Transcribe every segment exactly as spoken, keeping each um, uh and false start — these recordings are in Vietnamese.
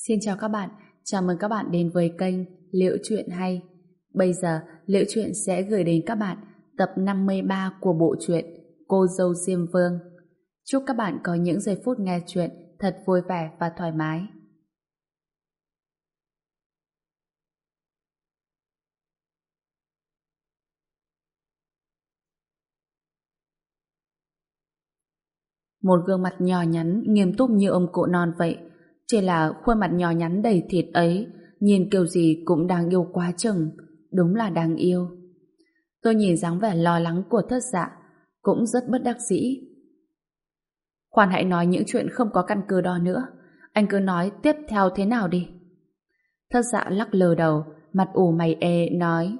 Xin chào các bạn, chào mừng các bạn đến với kênh Liễu Chuyện Hay. Bây giờ, Liễu Chuyện sẽ gửi đến các bạn tập năm mươi ba của bộ truyện Cô Dâu Diêm Vương. Chúc các bạn có những giây phút nghe chuyện thật vui vẻ và thoải mái. Một gương mặt nhỏ nhắn, nghiêm túc như ông cụ non vậy. Chỉ là khuôn mặt nhỏ nhắn đầy thịt ấy, nhìn kiểu gì cũng đáng yêu quá chừng. Đúng là đáng yêu. Tôi nhìn dáng vẻ lo lắng của Thất Dạ, cũng rất bất đắc dĩ. Khoan hãy nói những chuyện không có căn cứ đó nữa. Anh cứ nói tiếp theo thế nào đi. Thất Dạ lắc lư đầu, mặt ủ mày ê, nói: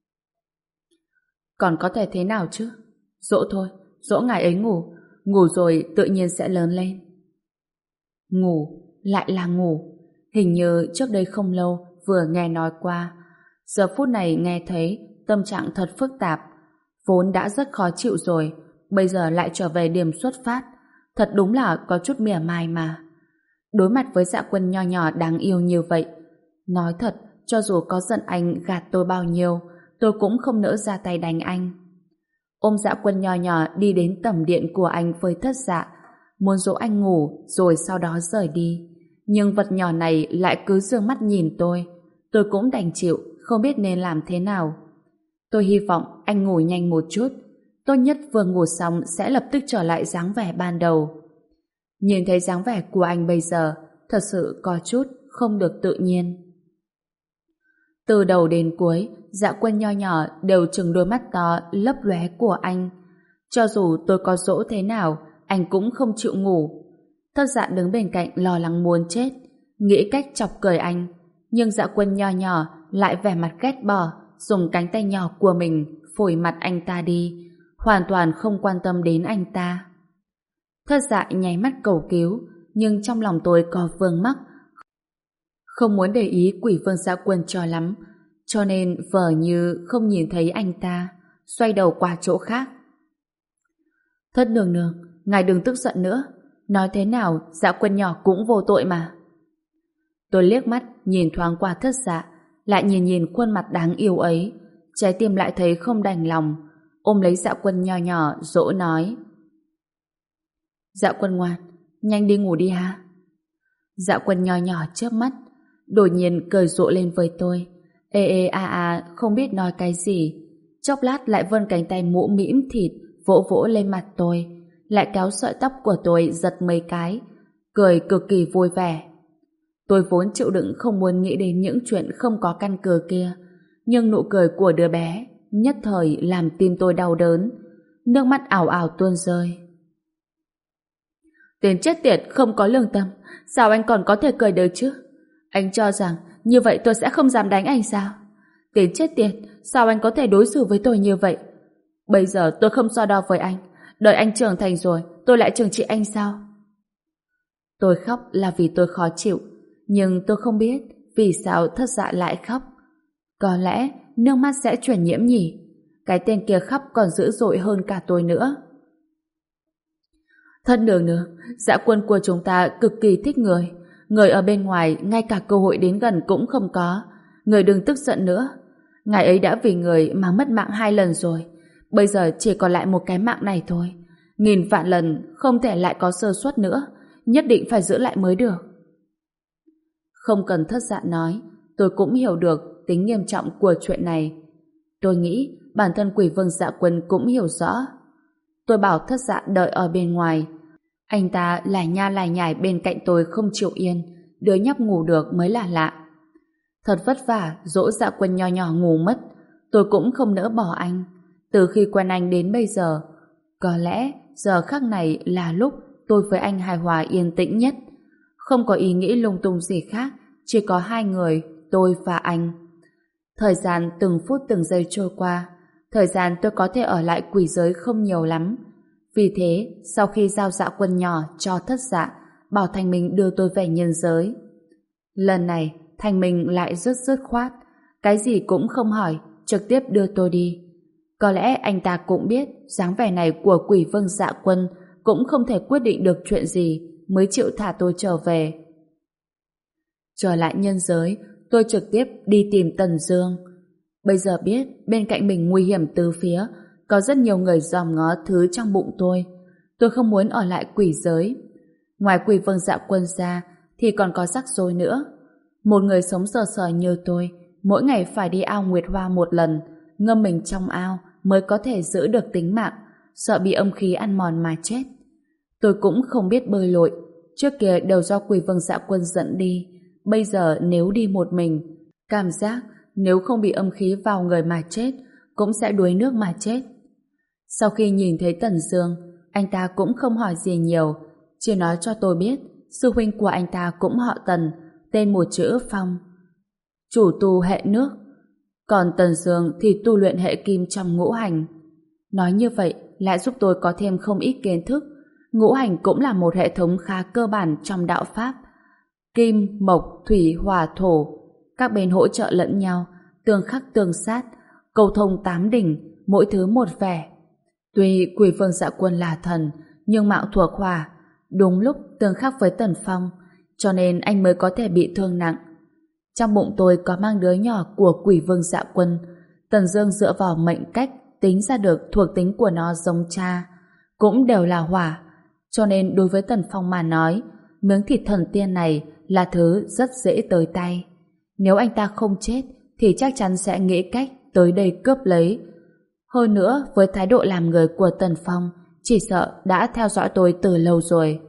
Còn có thể thế nào chứ? Dỗ thôi, dỗ ngài ấy ngủ. Ngủ rồi tự nhiên sẽ lớn lên. Ngủ, lại là ngủ. Hình như trước đây không lâu vừa nghe nói qua. Giờ phút này nghe thấy tâm trạng thật phức tạp. Vốn đã rất khó chịu rồi, bây giờ lại trở về điểm xuất phát. Thật đúng là có chút mỉa mai mà. Đối mặt với Dạ Quân nho nhỏ đáng yêu như vậy, nói thật, cho dù có giận anh gạt tôi bao nhiêu, tôi cũng không nỡ ra tay đánh anh. Ôm Dạ Quân nho nhỏ đi đến tầm điện của anh với Thất Dạ, muốn dỗ anh ngủ rồi sau đó rời đi. Nhưng vật nhỏ này lại cứ dương mắt nhìn tôi. Tôi cũng đành chịu, không biết nên làm thế nào. Tôi hy vọng anh ngủ nhanh một chút. Tốt nhất vừa ngủ xong sẽ lập tức trở lại dáng vẻ ban đầu. Nhìn thấy dáng vẻ của anh bây giờ, thật sự có chút không được tự nhiên. Từ đầu đến cuối, Dạ Quân nho nhỏ đều trừng đôi mắt to lấp lóe của anh. Cho dù tôi có dỗ thế nào, anh cũng không chịu ngủ. Thất Dạ đứng bên cạnh lo lắng muốn chết, nghĩ cách chọc cười anh. Nhưng Dạ Quân nho nhỏ lại vẻ mặt ghét bỏ, dùng cánh tay nhỏ của mình phủi mặt anh ta đi, hoàn toàn không quan tâm đến anh ta. Thất Dạ nháy mắt cầu cứu, nhưng trong lòng tôi có vương mắc, không muốn để ý Quỷ Vương Dạ Quân cho lắm, cho nên vờ như không nhìn thấy anh ta, xoay đầu qua chỗ khác. Thất nương nương, ngài đừng tức giận nữa, nói thế nào Dạ Quân nhỏ cũng vô tội mà. Tôi liếc mắt nhìn thoáng qua Thất Dạ, lại nhìn nhìn khuôn mặt đáng yêu ấy, trái tim lại thấy không đành lòng, ôm lấy Dạ Quân nho nhỏ dỗ nói: Dạ Quân ngoan, nhanh đi ngủ đi ha. Dạ Quân nho nhỏ chớp mắt, đột nhiên cười rộ lên với tôi, ê ê a a không biết nói cái gì. Chốc lát lại vươn cánh tay mũ mĩm thịt vỗ vỗ lên mặt tôi, lại kéo sợi tóc của tôi giật mấy cái, cười cực kỳ vui vẻ. Tôi vốn chịu đựng không muốn nghĩ đến những chuyện không có căn cứ kia, nhưng nụ cười của đứa bé nhất thời làm tim tôi đau đớn, nước mắt ảo ảo tuôn rơi. Tên chết tiệt không có lương tâm, sao anh còn có thể cười được chứ? Anh cho rằng như vậy tôi sẽ không dám đánh anh sao? Tên chết tiệt, sao anh có thể đối xử với tôi như vậy? Bây giờ tôi không so đo với anh, đợi anh trưởng thành rồi tôi lại trừng trị anh sao? Tôi khóc là vì tôi khó chịu, nhưng tôi không biết vì sao Thất Dạ lại khóc. Có lẽ nước mắt sẽ truyền nhiễm nhỉ? Cái tên kia khóc còn dữ dội hơn cả tôi nữa. Thân nương nương, Dạ Quân của chúng ta cực kỳ thích người. Người ở bên ngoài ngay cả cơ hội đến gần cũng không có. Người đừng tức giận nữa. Ngài ấy đã vì người mà mất mạng hai lần rồi. Bây giờ chỉ còn lại một cái mạng này thôi. Nghìn vạn lần không thể lại có sơ suất nữa. Nhất định phải giữ lại mới được. Không cần Thất Dạ nói, tôi cũng hiểu được tính nghiêm trọng của chuyện này. Tôi nghĩ bản thân Quỷ Vương Dạ Quân cũng hiểu rõ. Tôi bảo Thất Dạ đợi ở bên ngoài. Anh ta lải nha lải nhải bên cạnh tôi không chịu yên, đứa nhóc ngủ được mới là lạ. Thật vất vả dỗ Dạ Quân nho nhỏ ngủ mất, tôi cũng không nỡ bỏ anh. Từ khi quen anh đến bây giờ, có lẽ giờ khắc này là lúc tôi với anh hài hòa yên tĩnh nhất. Không có ý nghĩ lung tung gì khác, chỉ có hai người, tôi và anh. Thời gian từng phút từng giây trôi qua, thời gian tôi có thể ở lại quỷ giới không nhiều lắm. Vì thế, sau khi giao Dạ Quân nhỏ cho Thất Dạ, bảo Thanh Minh đưa tôi về nhân giới. Lần này, Thanh Minh lại rất dứt khoát, cái gì cũng không hỏi, trực tiếp đưa tôi đi. Có lẽ anh ta cũng biết dáng vẻ này của Quỷ Vương Dạ Quân cũng không thể quyết định được chuyện gì, mới chịu thả tôi trở về. Trở lại nhân giới, tôi trực tiếp đi tìm Tần Dương. Bây giờ biết bên cạnh mình nguy hiểm từ phía, có rất nhiều người dòm ngó thứ trong bụng tôi. Tôi không muốn ở lại quỷ giới. Ngoài Quỷ Vương Dạ Quân ra thì còn có rắc rối nữa. Một người sống sờ sờ như tôi, mỗi ngày phải đi ao Nguyệt Hoa một lần, ngâm mình trong ao mới có thể giữ được tính mạng, sợ bị âm khí ăn mòn mà chết. Tôi cũng không biết bơi lội, trước kia đều do Quỷ Vương Dạ Quân dẫn đi, bây giờ nếu đi một mình, cảm giác nếu không bị âm khí vào người mà chết, cũng sẽ đuối nước mà chết. Sau khi nhìn thấy Tần Dương, anh ta cũng không hỏi gì nhiều, chỉ nói cho tôi biết sư huynh của anh ta cũng họ Tần, tên một chữ Phong, chủ tu hệ nước, còn Tần Dương thì tu luyện hệ kim trong ngũ hành. Nói như vậy lại giúp tôi có thêm không ít kiến thức. Ngũ hành cũng là một hệ thống khá cơ bản trong đạo Pháp. Kim, mộc, thủy, hỏa, thổ, các bên hỗ trợ lẫn nhau, tương khắc tương sát, cầu thông tám đỉnh, mỗi thứ một vẻ. Tuy Quỷ Vương Dạ Quân là thần, nhưng mạo thuộc hỏa, đúng lúc tương khắc với Tần Phong, cho nên anh mới có thể bị thương nặng. Trong bụng tôi có mang đứa nhỏ của Quỷ Vương Dạ Quân. Tần Dương dựa vào mệnh cách tính ra được thuộc tính của nó giống cha, cũng đều là hỏa, cho nên đối với Tần Phong mà nói, miếng thịt thần tiên này là thứ rất dễ tới tay. Nếu anh ta không chết thì chắc chắn sẽ nghĩ cách tới đây cướp lấy. Hơn nữa, với thái độ làm người của Tần Phong, chỉ sợ đã theo dõi tôi từ lâu rồi.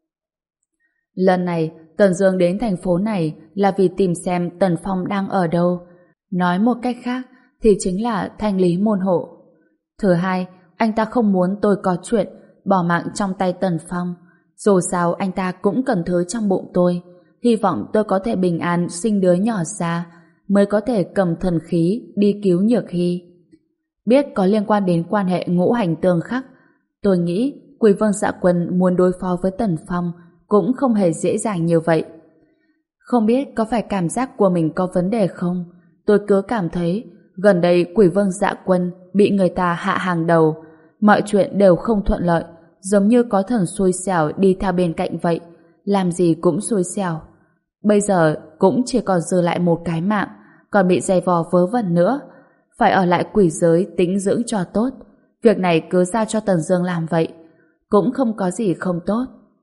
Lần này, Tần Dương đến thành phố này là vì tìm xem Tần Phong đang ở đâu. Nói một cách khác thì chính là thanh lý môn hộ. Thứ hai, anh ta không muốn tôi có chuyện bỏ mạng trong tay Tần Phong. Dù sao anh ta cũng cần thứ trong bụng tôi, hy vọng tôi có thể bình an sinh đứa nhỏ ra, mới có thể cầm thần khí đi cứu Nhược Hy. Biết có liên quan đến quan hệ ngũ hành tương khắc, tôi nghĩ Quỷ Vương Dạ Quân muốn đối phó với Tần Phong cũng không hề dễ dàng như vậy. Không biết có phải cảm giác của mình có vấn đề không, tôi cứ cảm thấy gần đây Quỷ Vương Dạ Quân bị người ta hạ hàng đầu, mọi chuyện đều không thuận lợi, giống như có thần xui xẻo đi theo bên cạnh vậy, làm gì cũng xui xẻo. Bây giờ cũng chỉ còn dư lại một cái mạng, còn bị giày vò vớ vẩn nữa, phải ở lại quỷ giới tĩnh dưỡng cho tốt. Việc này cứ giao cho Tần Dương làm vậy, cũng không có gì không tốt.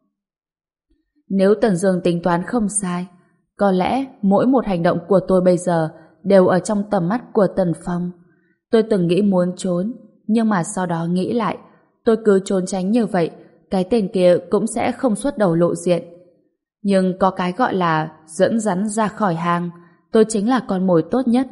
Nếu Tần Dương tính toán không sai, có lẽ mỗi một hành động của tôi bây giờ đều ở trong tầm mắt của Tần Phong. Tôi từng nghĩ muốn trốn, nhưng mà sau đó nghĩ lại, tôi cứ trốn tránh như vậy, cái tên kia cũng sẽ không xuất đầu lộ diện. Nhưng có cái gọi là dẫn rắn ra khỏi hang, tôi chính là con mồi tốt nhất.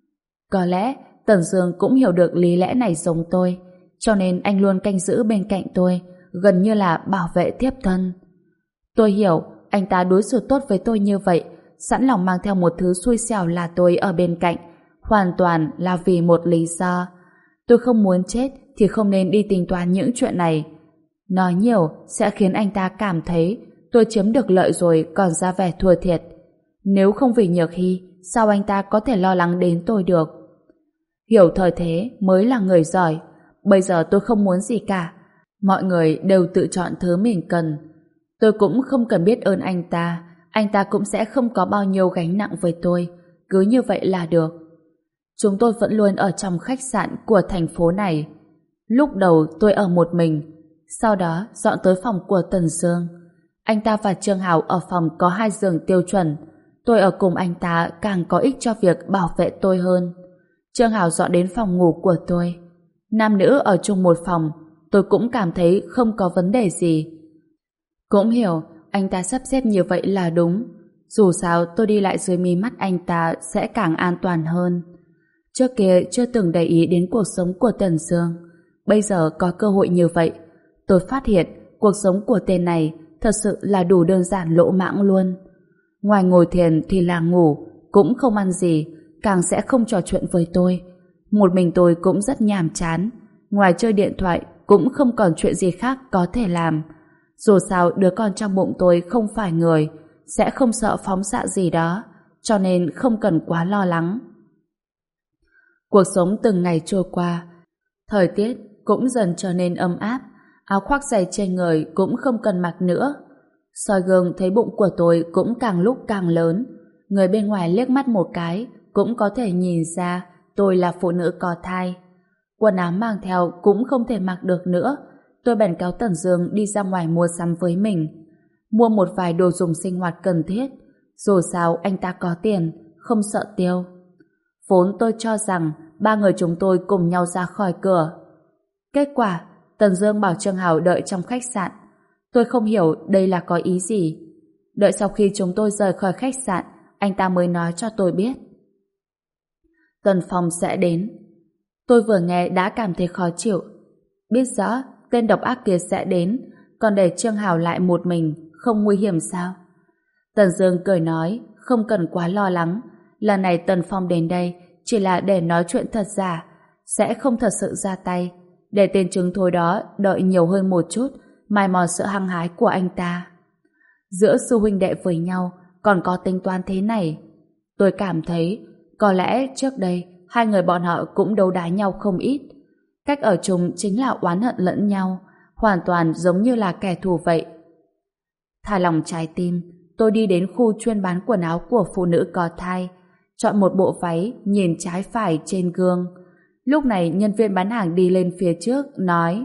Có lẽ Tần Dương cũng hiểu được lý lẽ này giống tôi, cho nên anh luôn canh giữ bên cạnh tôi, gần như là bảo vệ thiếp thân. Tôi hiểu anh ta đối xử tốt với tôi như vậy, sẵn lòng mang theo một thứ xui xẻo là tôi ở bên cạnh, hoàn toàn là vì một lý do. Tôi không muốn chết thì không nên đi tính toán những chuyện này. Nói nhiều sẽ khiến anh ta cảm thấy tôi chiếm được lợi rồi còn ra vẻ thua thiệt. Nếu không vì Nhược Hy, sao anh ta có thể lo lắng đến tôi được? Hiểu thời thế mới là người giỏi. Bây giờ tôi không muốn gì cả. Mọi người đều tự chọn thứ mình cần. Tôi cũng không cần biết ơn anh ta. Anh ta cũng sẽ không có bao nhiêu gánh nặng với tôi. Cứ như vậy là được. Chúng tôi vẫn luôn ở trong khách sạn của thành phố này. Lúc đầu tôi ở một mình, sau đó dọn tới phòng của Tần Dương. Anh ta và Trương Hào ở phòng có hai giường tiêu chuẩn. Tôi ở cùng anh ta càng có ích cho việc bảo vệ tôi hơn. Trương Hào dọn đến phòng ngủ của tôi. Nam nữ ở chung một phòng, tôi cũng cảm thấy không có vấn đề gì. Cũng hiểu anh ta sắp xếp như vậy là đúng. Dù sao tôi đi lại dưới mí mắt anh ta sẽ càng an toàn hơn. Trước kia chưa từng để ý đến cuộc sống của Tần Dương. Bây giờ có cơ hội như vậy, tôi phát hiện cuộc sống của tên này thật sự là đủ đơn giản lỗ mãng luôn. Ngoài ngồi thiền thì là ngủ, cũng không ăn gì, càng sẽ không trò chuyện với tôi. Một mình tôi cũng rất nhàm chán, ngoài chơi điện thoại cũng không còn chuyện gì khác có thể làm. Dù sao đứa con trong bụng tôi không phải người, sẽ không sợ phóng xạ gì đó, cho nên không cần quá lo lắng. Cuộc sống từng ngày trôi qua, thời tiết cũng dần trở nên ấm áp, áo khoác dày trên người cũng không cần mặc nữa. Soi gương thấy bụng của tôi cũng càng lúc càng lớn, Người bên ngoài liếc mắt một cái cũng có thể nhìn ra tôi là phụ nữ có thai. Quần áo mang theo cũng không thể mặc được nữa. Tôi bèn kéo Tần Dương đi ra ngoài mua sắm với mình. Mua một vài đồ dùng sinh hoạt cần thiết. Dù sao anh ta có tiền, không sợ tiêu. Vốn tôi cho rằng ba người chúng tôi cùng nhau ra khỏi cửa. Kết quả, Tần Dương bảo Trương Hào đợi trong khách sạn. Tôi không hiểu đây là có ý gì. Đợi sau khi chúng tôi rời khỏi khách sạn, anh ta mới nói cho tôi biết Tần Phong sẽ đến. Tôi vừa nghe đã cảm thấy khó chịu. Biết rõ tên độc ác kia sẽ đến, còn để Trương Hào lại một mình, không nguy hiểm sao? Tần Dương cười nói, không cần quá lo lắng. Lần này Tần Phong đến đây chỉ là để nói chuyện thật giả, sẽ không thật sự ra tay. Để tên chứng thối đó đợi nhiều hơn một chút, mài mòn sự hăng hái của anh ta. Giữa sư huynh đệ với nhau còn có tính toán thế này. Tôi cảm thấy có lẽ trước đây hai người bọn họ cũng đấu đá nhau không ít. Cách ở chung chính là oán hận lẫn nhau, hoàn toàn giống như là kẻ thù vậy. Thả lòng trái tim, tôi đi đến khu chuyên bán quần áo của phụ nữ có thai, chọn một bộ váy, nhìn trái phải trên gương. Lúc này nhân viên bán hàng đi lên phía trước, nói: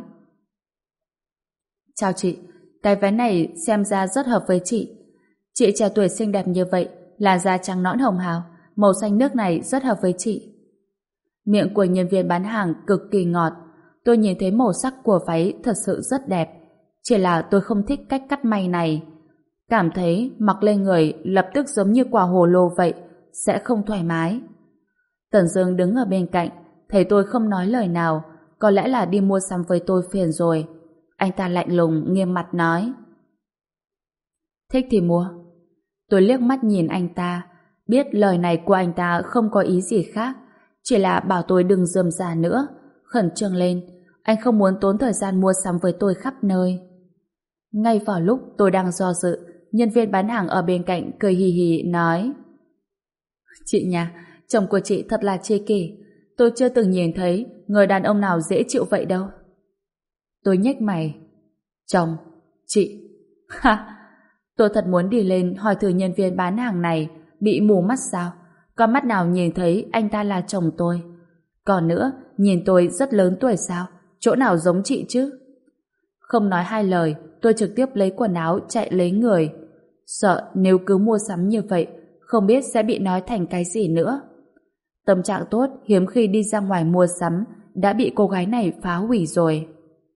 Chào chị, cái váy này xem ra rất hợp với chị. Chị trẻ tuổi xinh đẹp như vậy, làn da trắng nõn hồng hào, màu xanh nước này rất hợp với chị. Miệng của nhân viên bán hàng cực kỳ ngọt. Tôi nhìn thấy màu sắc của váy thật sự rất đẹp, chỉ là tôi không thích cách cắt may này. Cảm thấy mặc lên người lập tức giống như quả hồ lô vậy, sẽ không thoải mái. Tần Dương đứng ở bên cạnh, thấy tôi không nói lời nào, có lẽ là đi mua sắm với tôi phiền rồi. Anh ta lạnh lùng nghiêm mặt nói: Thích thì mua. Tôi liếc mắt nhìn anh ta, biết lời này của anh ta không có ý gì khác, chỉ là bảo tôi đừng rườm rà nữa. Khẩn trương lên, anh không muốn tốn thời gian mua sắm với tôi khắp nơi. Ngay vào lúc tôi đang do dự, nhân viên bán hàng ở bên cạnh cười hì hì nói: Chị nhà, chồng của chị thật là chê kỷ. Tôi chưa từng nhìn thấy người đàn ông nào dễ chịu vậy đâu. Tôi nhếch mày: Chồng? Chị? Ha! Tôi thật muốn đi lên hỏi thử nhân viên bán hàng này bị mù mắt sao? Có mắt nào nhìn thấy anh ta là chồng tôi? Còn nữa, nhìn tôi rất lớn tuổi sao? Chỗ nào giống chị chứ? Không nói hai lời, tôi trực tiếp lấy quần áo chạy lấy người. Sợ nếu cứ mua sắm như vậy, không biết sẽ bị nói thành cái gì nữa. Tâm trạng tốt hiếm khi đi ra ngoài mua sắm đã bị cô gái này phá hủy rồi.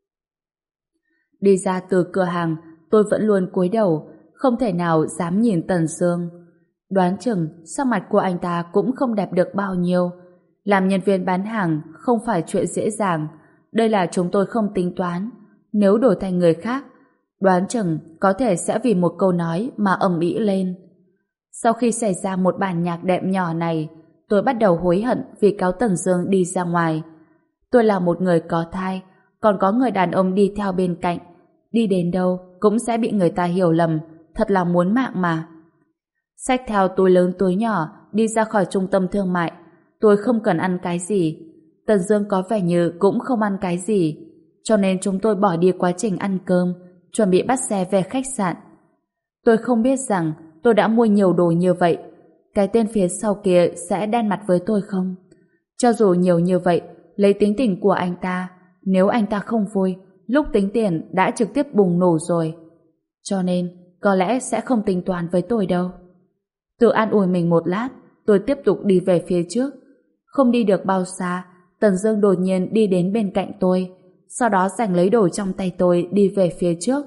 Đi ra từ cửa hàng, tôi vẫn luôn cúi đầu, không thể nào dám nhìn Tần Dương. Đoán chừng sắc mặt của anh ta cũng không đẹp được bao nhiêu. Làm nhân viên bán hàng không phải chuyện dễ dàng. Đây là chúng tôi không tính toán. Nếu đổi thành người khác, đoán chừng có thể sẽ vì một câu nói mà ầm ĩ lên. Sau khi xảy ra một bản nhạc đệm nhỏ này, tôi bắt đầu hối hận vì kéo Tần Dương đi ra ngoài. Tôi là một người có thai, còn có người đàn ông đi theo bên cạnh. Đi đến đâu cũng sẽ bị người ta hiểu lầm, thật là muốn mạng mà. Xách theo túi lớn túi nhỏ, đi ra khỏi trung tâm thương mại. Tôi không cần ăn cái gì. Tần Dương có vẻ như cũng không ăn cái gì, cho nên chúng tôi bỏ đi quá trình ăn cơm, chuẩn bị bắt xe về khách sạn. Tôi không biết rằng tôi đã mua nhiều đồ như vậy, cái tên phía sau kia sẽ đen mặt với tôi không? Cho dù nhiều như vậy, lấy tính tình của anh ta, nếu anh ta không vui, lúc tính tiền đã trực tiếp bùng nổ rồi. Cho nên, có lẽ sẽ không tính toán với tôi đâu. Tự an ủi mình một lát, tôi tiếp tục đi về phía trước. Không đi được bao xa, Tần Dương đột nhiên đi đến bên cạnh tôi, sau đó giành lấy đồ trong tay tôi đi về phía trước.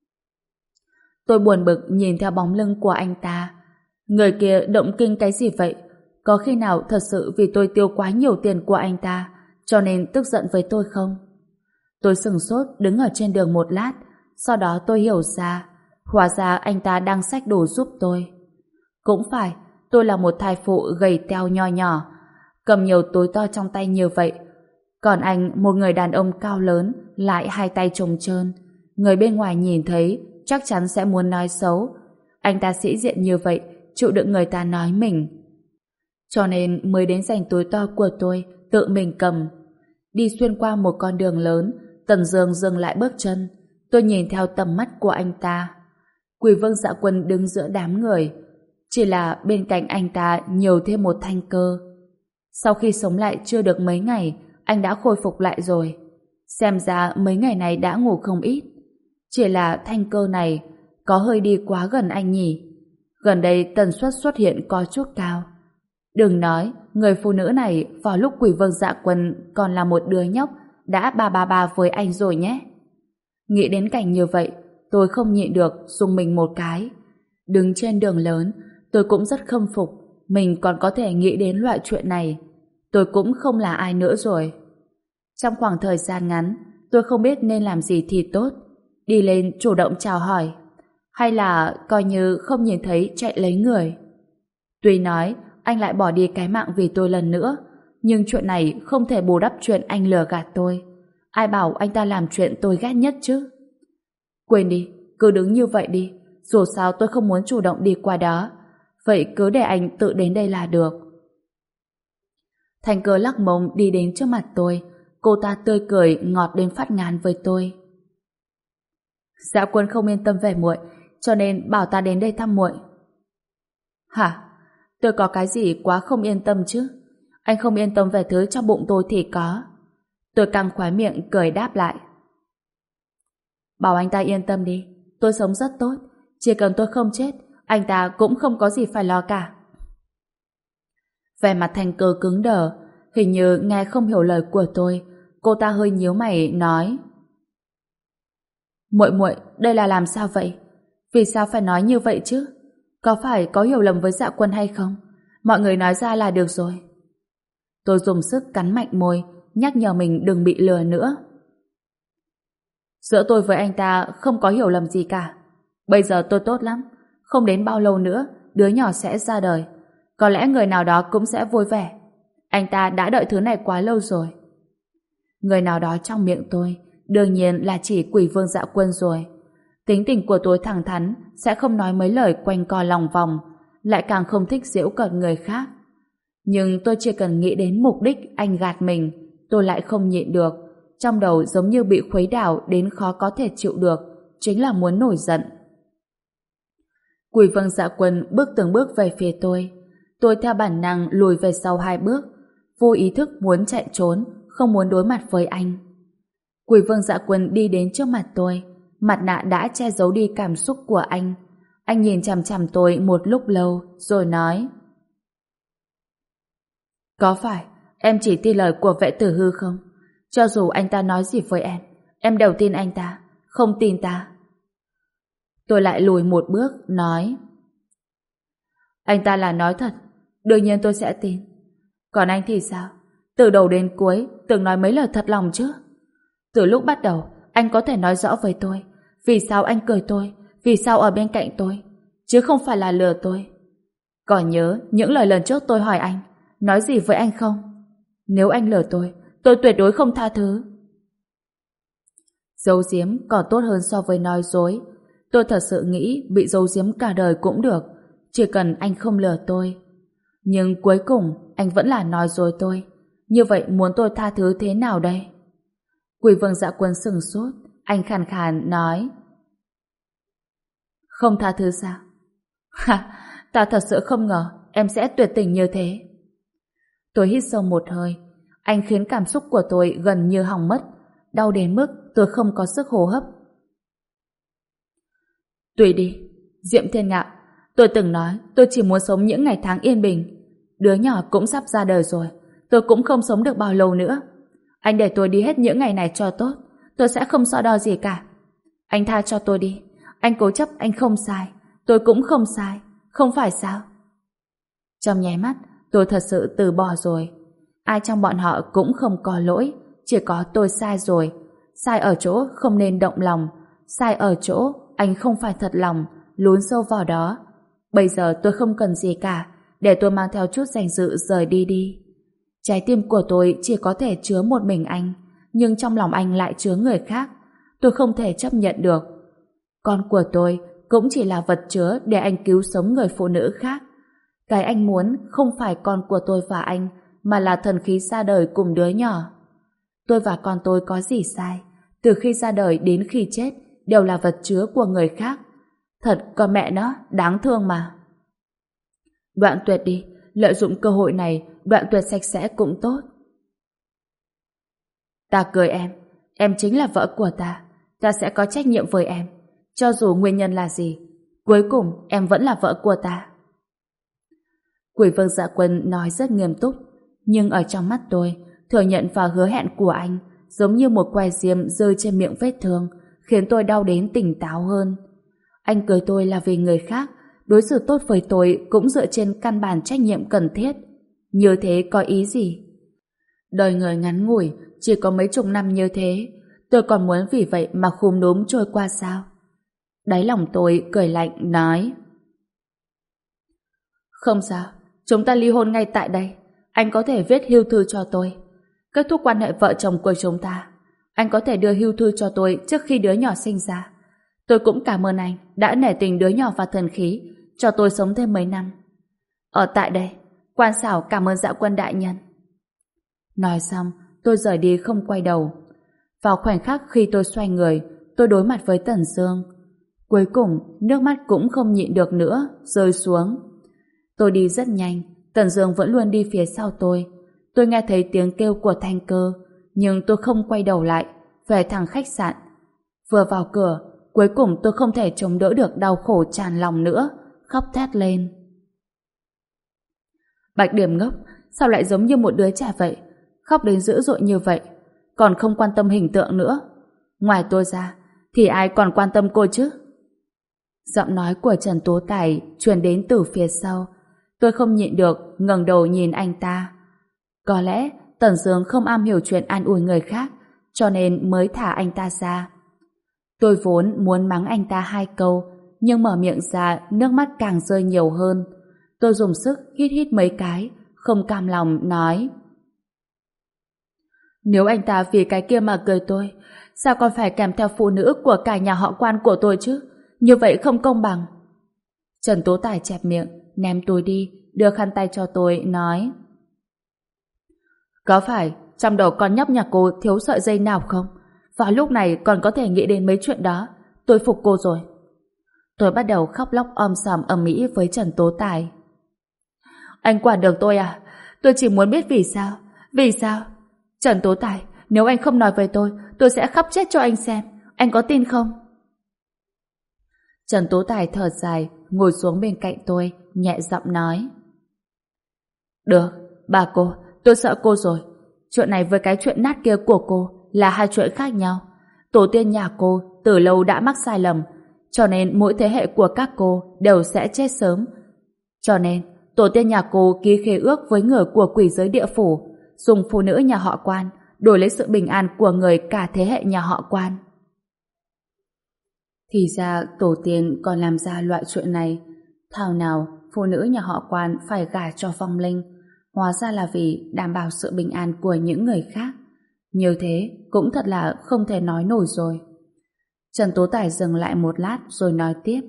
Tôi buồn bực nhìn theo bóng lưng của anh ta. Người kia động kinh cái gì vậy? Có khi nào thật sự vì tôi tiêu quá nhiều tiền của anh ta, cho nên tức giận với tôi không? Tôi sửng sốt đứng ở trên đường một lát, sau đó tôi hiểu ra, hóa ra anh ta đang xách đồ giúp tôi. Cũng phải, tôi là một thai phụ gầy teo nho nhỏ, cầm nhiều túi to trong tay như vậy. Còn anh, một người đàn ông cao lớn, lại hai tay trống trơn. Người bên ngoài nhìn thấy, chắc chắn sẽ muốn nói xấu. Anh ta sĩ diện như vậy, chịu đựng người ta nói mình. Cho nên mới đến giành túi to của tôi, tự mình cầm. Đi xuyên qua một con đường lớn, Tần Dương dừng lại bước chân. Tôi nhìn theo tầm mắt của anh ta. Quỷ Vương Dạ Quân đứng giữa đám người. Chỉ là bên cạnh anh ta nhiều thêm một thanh cơ. Sau khi sống lại chưa được mấy ngày, anh đã khôi phục lại rồi. Xem ra mấy ngày này đã ngủ không ít. Chỉ là thanh cơ này có hơi đi quá gần anh nhỉ. Gần đây tần suất xuất hiện có chút cao. Đừng nói, người phụ nữ này vào lúc Quỷ Vương Dạ Quân còn là một đứa nhóc đã ba ba ba với anh rồi nhé. Nghĩ đến cảnh như vậy, tôi không nhịn được rùng mình một cái. Đứng trên đường lớn, tôi cũng rất khâm phục mình còn có thể nghĩ đến loại chuyện này. Tôi cũng không là ai nữa rồi. Trong khoảng thời gian ngắn, tôi không biết nên làm gì thì tốt. Đi lên chủ động chào hỏi, hay là coi như không nhìn thấy chạy lấy người. Tuy nói anh lại bỏ đi cái mạng vì tôi lần nữa, nhưng chuyện này không thể bù đắp chuyện anh lừa gạt tôi. Ai bảo anh ta làm chuyện tôi ghét nhất chứ? Quên đi, cứ đứng như vậy đi. Dù sao tôi không muốn chủ động đi qua đó. Vậy cứ để anh tự đến đây là được. Thành Cơ lắc mông đi đến trước mặt tôi. Cô ta tươi cười ngọt đến phát ngán với tôi. Dạ Quân không yên tâm về muội, cho nên bảo ta đến đây thăm muội. Hả? Tôi có cái gì quá không yên tâm chứ? Anh không yên tâm về thứ trong bụng tôi thì có. Tôi căng khóe miệng cười đáp lại. Bảo anh ta yên tâm đi, tôi sống rất tốt. Chỉ cần tôi không chết, anh ta cũng không có gì phải lo cả. Vẻ mặt Thành Cơ cứng đờ, hình như nghe không hiểu lời của tôi. Cô ta hơi nhíu mày nói: Muội muội, đây là làm sao vậy? Vì sao phải nói như vậy chứ? Có phải có hiểu lầm với Dạ Quân hay không? Mọi người nói ra là được rồi. Tôi dùng sức cắn mạnh môi, nhắc nhở mình đừng bị lừa nữa. Giữa tôi với anh ta không có hiểu lầm gì cả. Bây giờ tôi tốt lắm. Không đến bao lâu nữa, đứa nhỏ sẽ ra đời. Có lẽ người nào đó cũng sẽ vui vẻ. Anh ta đã đợi thứ này quá lâu rồi. Người nào đó trong miệng tôi đương nhiên là chỉ Quỷ Vương Dạ Quân rồi. Tính tình của tôi thẳng thắn, sẽ không nói mấy lời quanh co lòng vòng, lại càng không thích giễu cợt người khác. Nhưng tôi chỉ cần nghĩ đến mục đích anh gạt mình, tôi lại không nhịn được. Trong đầu giống như bị khuấy đảo đến khó có thể chịu được, chính là muốn nổi giận. Quỷ Vương Dạ Quân bước từng bước về phía tôi. Tôi theo bản năng lùi về sau hai bước, vô ý thức muốn chạy trốn, không muốn đối mặt với anh. Quỷ Vương Dạ Quân đi đến trước mặt tôi, mặt nạ đã che giấu đi cảm xúc của anh. Anh nhìn chằm chằm tôi một lúc lâu, rồi nói: Có phải em chỉ tin lời của Vệ Tử Hư không? Cho dù anh ta nói gì với em, em đều tin anh ta, không tin ta. Tôi lại lùi một bước, nói: Anh ta là nói thật, đương nhiên tôi sẽ tin. Còn anh thì sao? Từ đầu đến cuối, từng nói mấy lời thật lòng chứ? Từ lúc bắt đầu, anh có thể nói rõ với tôi vì sao anh cười tôi, vì sao ở bên cạnh tôi, chứ không phải là lừa tôi. Còn nhớ những lời lần trước tôi hỏi anh, nói gì với anh không? Nếu anh lừa tôi, tôi tuyệt đối không tha thứ. Giấu giếm còn tốt hơn so với nói dối. Tôi thật sự nghĩ bị giấu giếm cả đời cũng được, chỉ cần anh không lừa tôi. Nhưng cuối cùng anh vẫn là nói dối tôi. Như vậy muốn tôi tha thứ thế nào đây? Quỷ Vương Dạ Quân sừng sốt, anh khàn khàn nói: Không tha thứ sao? Ha, ta thật sự không ngờ em sẽ tuyệt tình như thế. Tôi hít sâu một hơi. Anh khiến cảm xúc của tôi gần như hỏng mất, đau đến mức tôi không có sức hô hấp. Tùy đi, Diệm Thiên Ngạo, tôi từng nói tôi chỉ muốn sống những ngày tháng yên bình. Đứa nhỏ cũng sắp ra đời rồi, tôi cũng không sống được bao lâu nữa. Anh để tôi đi hết những ngày này cho tốt, tôi sẽ không so đo gì cả. Anh tha cho tôi đi. Anh cố chấp anh không sai, tôi cũng không sai, không phải sao? Trong nháy mắt, tôi thật sự từ bỏ rồi. Ai trong bọn họ cũng không có lỗi, chỉ có tôi sai rồi. Sai ở chỗ không nên động lòng, sai ở chỗ anh không phải thật lòng, lún sâu vào đó. Bây giờ tôi không cần gì cả, để tôi mang theo chút danh dự rời đi đi. Trái tim của tôi chỉ có thể chứa một mình anh, nhưng trong lòng anh lại chứa người khác. Tôi không thể chấp nhận được. Con của tôi cũng chỉ là vật chứa để anh cứu sống người phụ nữ khác. Cái anh muốn không phải con của tôi và anh, mà là thần khí ra đời cùng đứa nhỏ. Tôi và con tôi có gì sai? Từ khi ra đời đến khi chết đều là vật chứa của người khác. Thật con mẹ nó đáng thương mà. Đoạn tuyệt đi, lợi dụng cơ hội này, đoạn tuyệt sạch sẽ cũng tốt. Ta cười em, em chính là vợ của ta, ta sẽ có trách nhiệm với em, cho dù nguyên nhân là gì, cuối cùng em vẫn là vợ của ta. Quỷ vương Dạ Quân nói rất nghiêm túc, nhưng ở trong mắt tôi, thừa nhận và hứa hẹn của anh giống như một que diêm rơi trên miệng vết thương, khiến tôi đau đến tỉnh táo hơn. Anh cưới tôi là vì người khác, đối xử tốt với tôi cũng dựa trên căn bản trách nhiệm cần thiết. Như thế có ý gì? Đời người ngắn ngủi, chỉ có mấy chục năm như thế, tôi còn muốn vì vậy mà khúm núm trôi qua sao? Đáy lòng tôi cười lạnh nói: không sao, chúng ta ly hôn ngay tại đây. Anh có thể viết hưu thư cho tôi, kết thúc quan hệ vợ chồng của chúng ta. Anh có thể đưa hưu thư cho tôi trước khi đứa nhỏ sinh ra. Tôi cũng cảm ơn anh đã nể tình đứa nhỏ và thần khí, cho tôi sống thêm mấy năm. Ở tại đây, quan xảo cảm ơn Dạ Quân đại nhân. Nói xong, tôi rời đi không quay đầu. Vào khoảnh khắc khi tôi xoay người, tôi đối mặt với Tần Dương. Cuối cùng, nước mắt cũng không nhịn được nữa, rơi xuống. Tôi đi rất nhanh, Tần Dương vẫn luôn đi phía sau tôi. Tôi nghe thấy tiếng kêu của Thanh Cơ, nhưng tôi không quay đầu lại, về thẳng khách sạn. Vừa vào cửa, cuối cùng tôi không thể chống đỡ được đau khổ tràn lòng nữa, khóc thét lên. Bạch Điểm ngốc, sao lại giống như một đứa trẻ vậy? Khóc đến dữ dội như vậy, còn không quan tâm hình tượng nữa. Ngoài tôi ra, thì ai còn quan tâm cô chứ? Giọng nói của Trần Tố Tài truyền đến từ phía sau. Tôi không nhịn được, ngẩng đầu nhìn anh ta. Có lẽ Tần Dương không am hiểu chuyện an ủi người khác, cho nên mới thả anh ta ra. Tôi vốn muốn mắng anh ta hai câu, nhưng mở miệng ra nước mắt càng rơi nhiều hơn. Tôi dùng sức hít hít mấy cái, không cam lòng nói: nếu anh ta vì cái kia mà cười tôi, sao còn phải kèm theo phụ nữ của cả nhà họ Quan của tôi chứ? Như vậy không công bằng. Trần Tố Tài chẹp miệng, ném tôi đi, đưa khăn tay cho tôi, nói: có phải trong đầu con nhóc nhà cô thiếu sợi dây nào không? Vào lúc này còn có thể nghĩ đến mấy chuyện đó. Tôi phục cô rồi. Tôi bắt đầu khóc lóc om sòm ầm ĩ với Trần Tố Tài. Anh quản được tôi à? Tôi chỉ muốn biết vì sao. Vì sao? Trần Tố Tài, nếu anh không nói với tôi, tôi sẽ khóc chết cho anh xem. Anh có tin không? Trần Tố Tài thở dài, ngồi xuống bên cạnh tôi, nhẹ giọng nói: được, bà cô, tôi sợ cô rồi. Chuyện này với cái chuyện nát kia của cô là hai chuyện khác nhau. Tổ tiên nhà cô từ lâu đã mắc sai lầm, cho nên mỗi thế hệ của các cô đều sẽ chết sớm. Cho nên, tổ tiên nhà cô ký khế ước với người của quỷ giới địa phủ, dùng phụ nữ nhà họ Quan đổi lấy sự bình an của người cả thế hệ nhà họ Quan. Thì ra tổ tiên còn làm ra loại chuyện này. Thảo nào phụ nữ nhà họ Quan phải gả cho phong linh, hóa ra là vì đảm bảo sự bình an của những người khác. Như thế cũng thật là không thể nói nổi rồi. Trần Tố Tài dừng lại một lát rồi nói tiếp: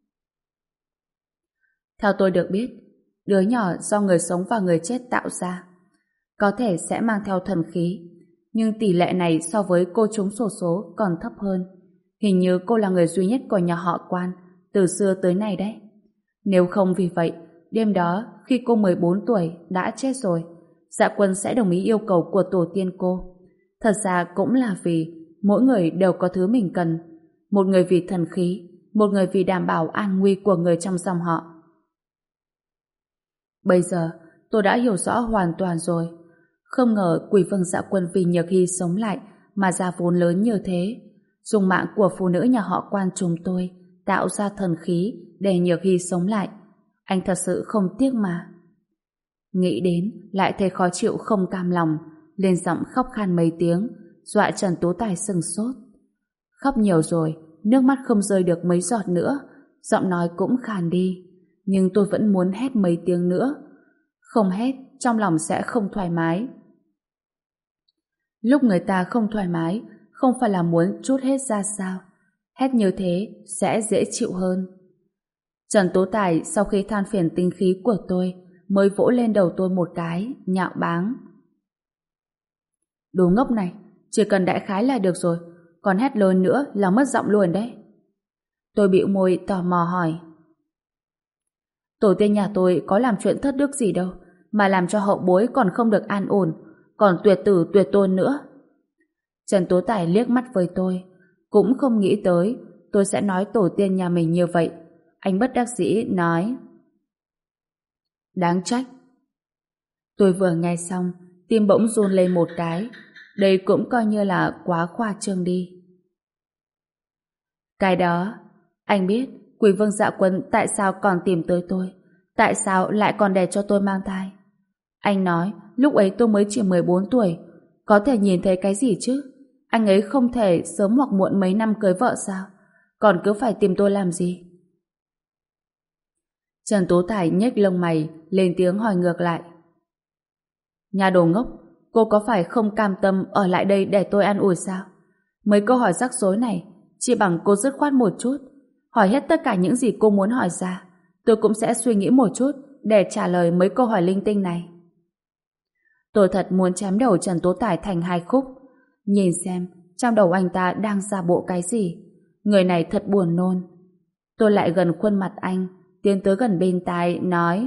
theo tôi được biết, đứa nhỏ do người sống và người chết tạo ra, có thể sẽ mang theo thần khí, nhưng tỷ lệ này so với cô trúng xổ số còn thấp hơn. Hình như cô là người duy nhất của nhà họ Quan từ xưa tới nay đấy. Nếu không vì vậy, đêm đó khi cô mười bốn tuổi đã chết rồi, Dạ Quân sẽ đồng ý yêu cầu của tổ tiên cô. Thật ra cũng là vì mỗi người đều có thứ mình cần. Một người vì thần khí, một người vì đảm bảo an nguy của người trong dòng họ. Bây giờ tôi đã hiểu rõ hoàn toàn rồi. Không ngờ Quỷ Vương Dạ Quân vì Nhược Hy sống lại mà ra vốn lớn như thế, dùng mạng của phụ nữ nhà họ Quan chúng tôi tạo ra thần khí để Nhược Hy sống lại. Anh thật sự không tiếc mà. Nghĩ đến lại thấy khó chịu không cam lòng, lên giọng khóc khan mấy tiếng, dọa Trần Tố Tài sừng sốt. Khóc nhiều rồi, nước mắt không rơi được mấy giọt nữa, giọng nói cũng khàn đi, nhưng tôi vẫn muốn hét mấy tiếng nữa. Không hét, trong lòng sẽ không thoải mái. Lúc người ta không thoải mái, không phải là muốn trút hết ra sao? Hét như thế sẽ dễ chịu hơn. Trần Tố Tài sau khi than phiền tinh khí của tôi mới vỗ lên đầu tôi một cái, nhạo báng. Đồ ngốc này, chỉ cần đại khái là được rồi, còn hét lớn nữa là mất giọng luôn đấy. Tôi bĩu môi tò mò hỏi: Tổ tiên nhà tôi có làm chuyện thất đức gì đâu, mà làm cho hậu bối còn không được an ổn, còn tuyệt tử tuyệt tôn nữa. Trần Tố Tài liếc mắt với tôi, cũng không nghĩ tới tôi sẽ nói tổ tiên nhà mình như vậy. Anh bất đắc dĩ nói: Đáng trách. Tôi vừa nghe xong, tim bỗng run lên một cái. Đây cũng coi như là quá khoa trương đi. Cái đó, anh biết Quỷ Vương Dạ Quân tại sao còn tìm tới tôi, tại sao lại còn để cho tôi mang thai. Anh nói lúc ấy tôi mới chỉ mười bốn tuổi, có thể nhìn thấy cái gì chứ? Anh ấy không thể sớm hoặc muộn mấy năm cưới vợ sao? Còn cứ phải tìm tôi làm gì? Trần Tố Tài nhếch lông mày, lên tiếng hỏi ngược lại: Nhà đồ ngốc, cô có phải không cam tâm ở lại đây để tôi an ủi sao? Mấy câu hỏi rắc rối này, chỉ bằng cô dứt khoát một chút, hỏi hết tất cả những gì cô muốn hỏi ra, tôi cũng sẽ suy nghĩ một chút để trả lời mấy câu hỏi linh tinh này. Tôi thật muốn chém đầu Trần Tố Tài thành hai khúc, nhìn xem trong đầu anh ta đang ra bộ cái gì. Người này thật buồn nôn. Tôi lại gần khuôn mặt anh, tiến tới gần bên tai nói: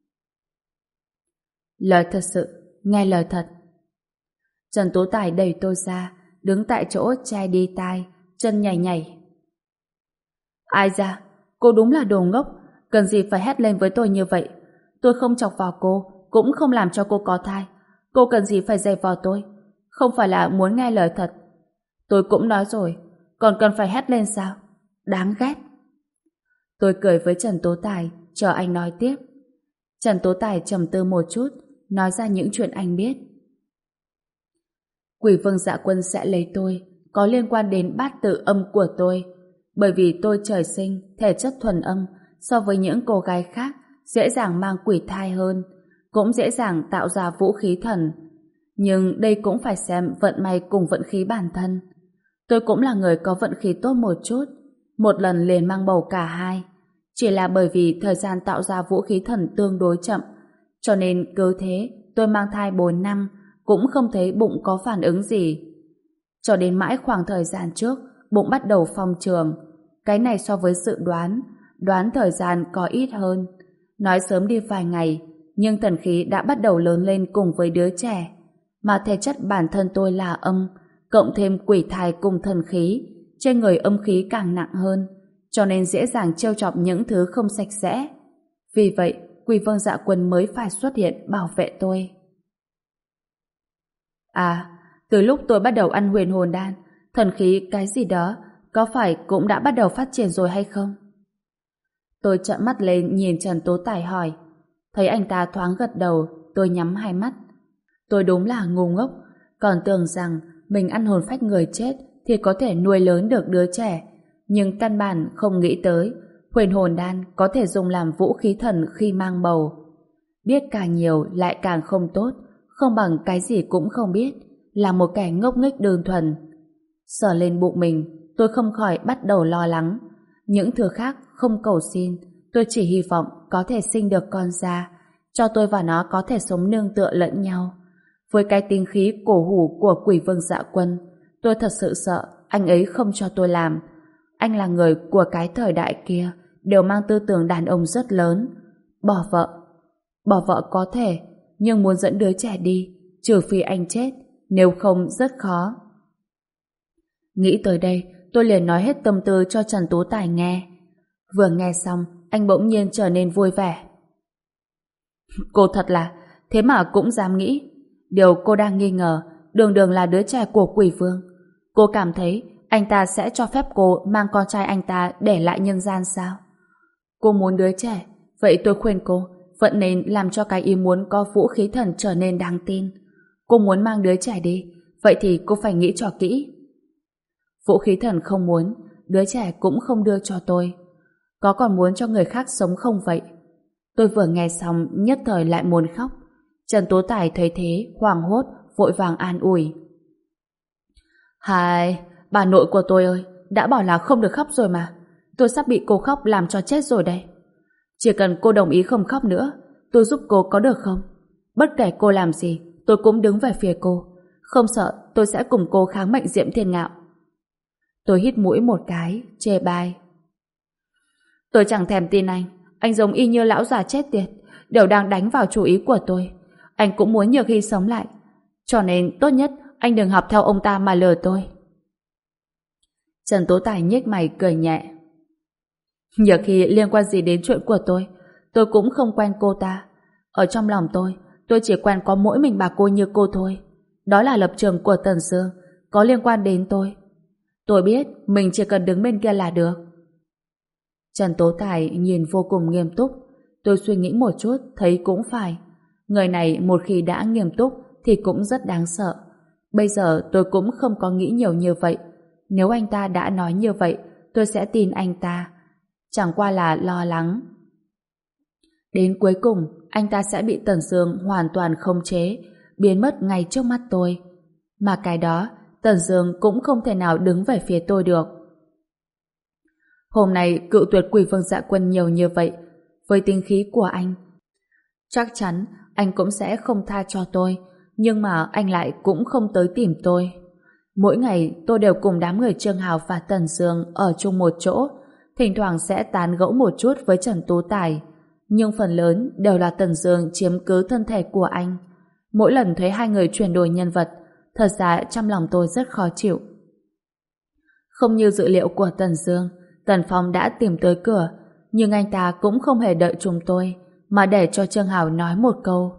Lời thật sự, nghe lời thật. Trần Tố Tài đẩy tôi ra, đứng tại chỗ che đi tai, chân nhảy nhảy. Ai da, cô đúng là đồ ngốc, cần gì phải hét lên với tôi như vậy? Tôi không chọc vào cô, cũng không làm cho cô có thai. Cô cần gì phải giày vò tôi? Không phải là muốn nghe lời thật. Tôi cũng nói rồi, còn cần phải hét lên sao? Đáng ghét. Tôi cười với Trần Tố Tài, chờ anh nói tiếp. Trần Tố Tài trầm tư một chút, nói ra những chuyện anh biết. Quỷ Vương Dạ Quân sẽ lấy tôi có liên quan đến bát tự âm của tôi, bởi vì tôi trời sinh thể chất thuần âm, so với những cô gái khác dễ dàng mang quỷ thai hơn, cũng dễ dàng tạo ra vũ khí thần. Nhưng đây cũng phải xem vận may cùng vận khí bản thân. Tôi cũng là người có vận khí tốt một chút, một lần liền mang bầu cả hai. Chỉ là bởi vì thời gian tạo ra vũ khí thần tương đối chậm, cho nên cứ thế tôi mang thai bốn năm cũng không thấy bụng có phản ứng gì. Cho đến mãi khoảng thời gian trước, bụng bắt đầu phong trường. Cái này so với dự đoán, đoán thời gian có ít hơn. Nói sớm đi vài ngày, nhưng thần khí đã bắt đầu lớn lên cùng với đứa trẻ. Mà thể chất bản thân tôi là âm, cộng thêm quỷ thai cùng thần khí, trên người âm khí càng nặng hơn, cho nên dễ dàng trêu chọc những thứ không sạch sẽ. Vì vậy, Quỷ Vương Dạ Quân mới phải xuất hiện bảo vệ tôi. À, từ lúc tôi bắt đầu ăn huyền hồn đan, thần khí cái gì đó, có phải cũng đã bắt đầu phát triển rồi hay không? Tôi trợn mắt lên nhìn Trần Tố Tài hỏi. Thấy anh ta thoáng gật đầu, tôi nhắm hai mắt. Tôi đúng là ngu ngốc, còn tưởng rằng mình ăn hồn phách người chết thì có thể nuôi lớn được đứa trẻ, nhưng căn bản không nghĩ tới huyền hồn đan có thể dùng làm vũ khí thần khi mang bầu. Biết càng nhiều lại càng không tốt, không bằng cái gì cũng không biết, là một kẻ ngốc nghếch đơn thuần. Sờ lên bụng mình, tôi không khỏi bắt đầu lo lắng. Những thứ khác không cầu xin, tôi chỉ hy vọng có thể sinh được con ra, cho tôi và nó có thể sống nương tựa lẫn nhau. Với cái tinh khí cổ hủ của Quỷ Vương Dạ Quân, tôi thật sự sợ anh ấy không cho tôi làm. Anh là người của cái thời đại kia, đều mang tư tưởng đàn ông rất lớn. Bỏ vợ. Bỏ vợ có thể, nhưng muốn dẫn đứa trẻ đi, trừ phi anh chết, nếu không rất khó. Nghĩ tới đây, tôi liền nói hết tâm tư cho Trần Tố Tài nghe. Vừa nghe xong, anh bỗng nhiên trở nên vui vẻ. Cô thật là, thế mà cũng dám nghĩ. Điều cô đang nghi ngờ, đường đường là đứa trẻ của Quỷ Vương. Cô cảm thấy anh ta sẽ cho phép cô mang con trai anh ta để lại nhân gian sao? Cô muốn đứa trẻ, vậy tôi khuyên cô vẫn nên làm cho cái ý muốn có vũ khí thần trở nên đáng tin. Cô muốn mang đứa trẻ đi, vậy thì cô phải nghĩ cho kỹ. Vũ khí thần không muốn, đứa trẻ cũng không đưa cho tôi. Có còn muốn cho người khác sống không vậy? Tôi vừa nghe xong nhất thời lại muốn khóc. Trần Tố Tài thấy thế, hoảng hốt, vội vàng an ủi. Hai, bà nội của tôi ơi, đã bảo là không được khóc rồi mà. Tôi sắp bị cô khóc làm cho chết rồi đây. Chỉ cần cô đồng ý không khóc nữa, tôi giúp cô có được không? Bất kể cô làm gì, tôi cũng đứng về phía cô. Không sợ tôi sẽ cùng cô kháng mệnh Diễm Thiên Ngạo. Tôi hít mũi một cái, chê bai. Tôi chẳng thèm tin anh. anh giống y như lão già chết tiệt, đều đang đánh vào chủ ý của tôi. Anh cũng muốn Nhược Hy sống lại. Cho nên tốt nhất anh đừng học theo ông ta mà lừa tôi. Trần Tố Tài nhếch mày cười nhẹ. Nhược Hy liên quan gì đến chuyện của tôi? Tôi cũng không quen cô ta. Ở trong lòng tôi, tôi chỉ quen có mỗi mình bà cô Như cô thôi. Đó là lập trường của Tần Dương, có liên quan đến tôi. Tôi biết mình chỉ cần đứng bên kia là được. Trần Tố Tài nhìn vô cùng nghiêm túc. Tôi suy nghĩ một chút, thấy cũng phải. Người này một khi đã nghiêm túc thì cũng rất đáng sợ. Bây giờ tôi cũng không có nghĩ nhiều như vậy. Nếu anh ta đã nói như vậy, tôi sẽ tin anh ta. Chẳng qua là lo lắng. Đến cuối cùng, anh ta sẽ bị Tần Dương hoàn toàn khống chế, biến mất ngay trước mắt tôi. Mà cái đó, Tần Dương cũng không thể nào đứng về phía tôi được. Hôm nay cự tuyệt Quỷ Vương Dạ Quân nhiều như vậy, với tính khí của anh, chắc chắn anh cũng sẽ không tha cho tôi, nhưng mà anh lại cũng không tới tìm tôi. Mỗi ngày tôi đều cùng đám người Trương Hào và Tần Dương ở chung một chỗ, thỉnh thoảng sẽ tán gẫu một chút với Trần Tú Tài, nhưng phần lớn đều là Tần Dương chiếm cứ thân thể của anh. Mỗi lần thấy hai người chuyển đổi nhân vật, thật ra trong lòng tôi rất khó chịu. Không như dự liệu của Tần Dương, Tần Phong đã tìm tới cửa, nhưng anh ta cũng không hề đợi chúng tôi, mà để cho Trương Hào nói một câu.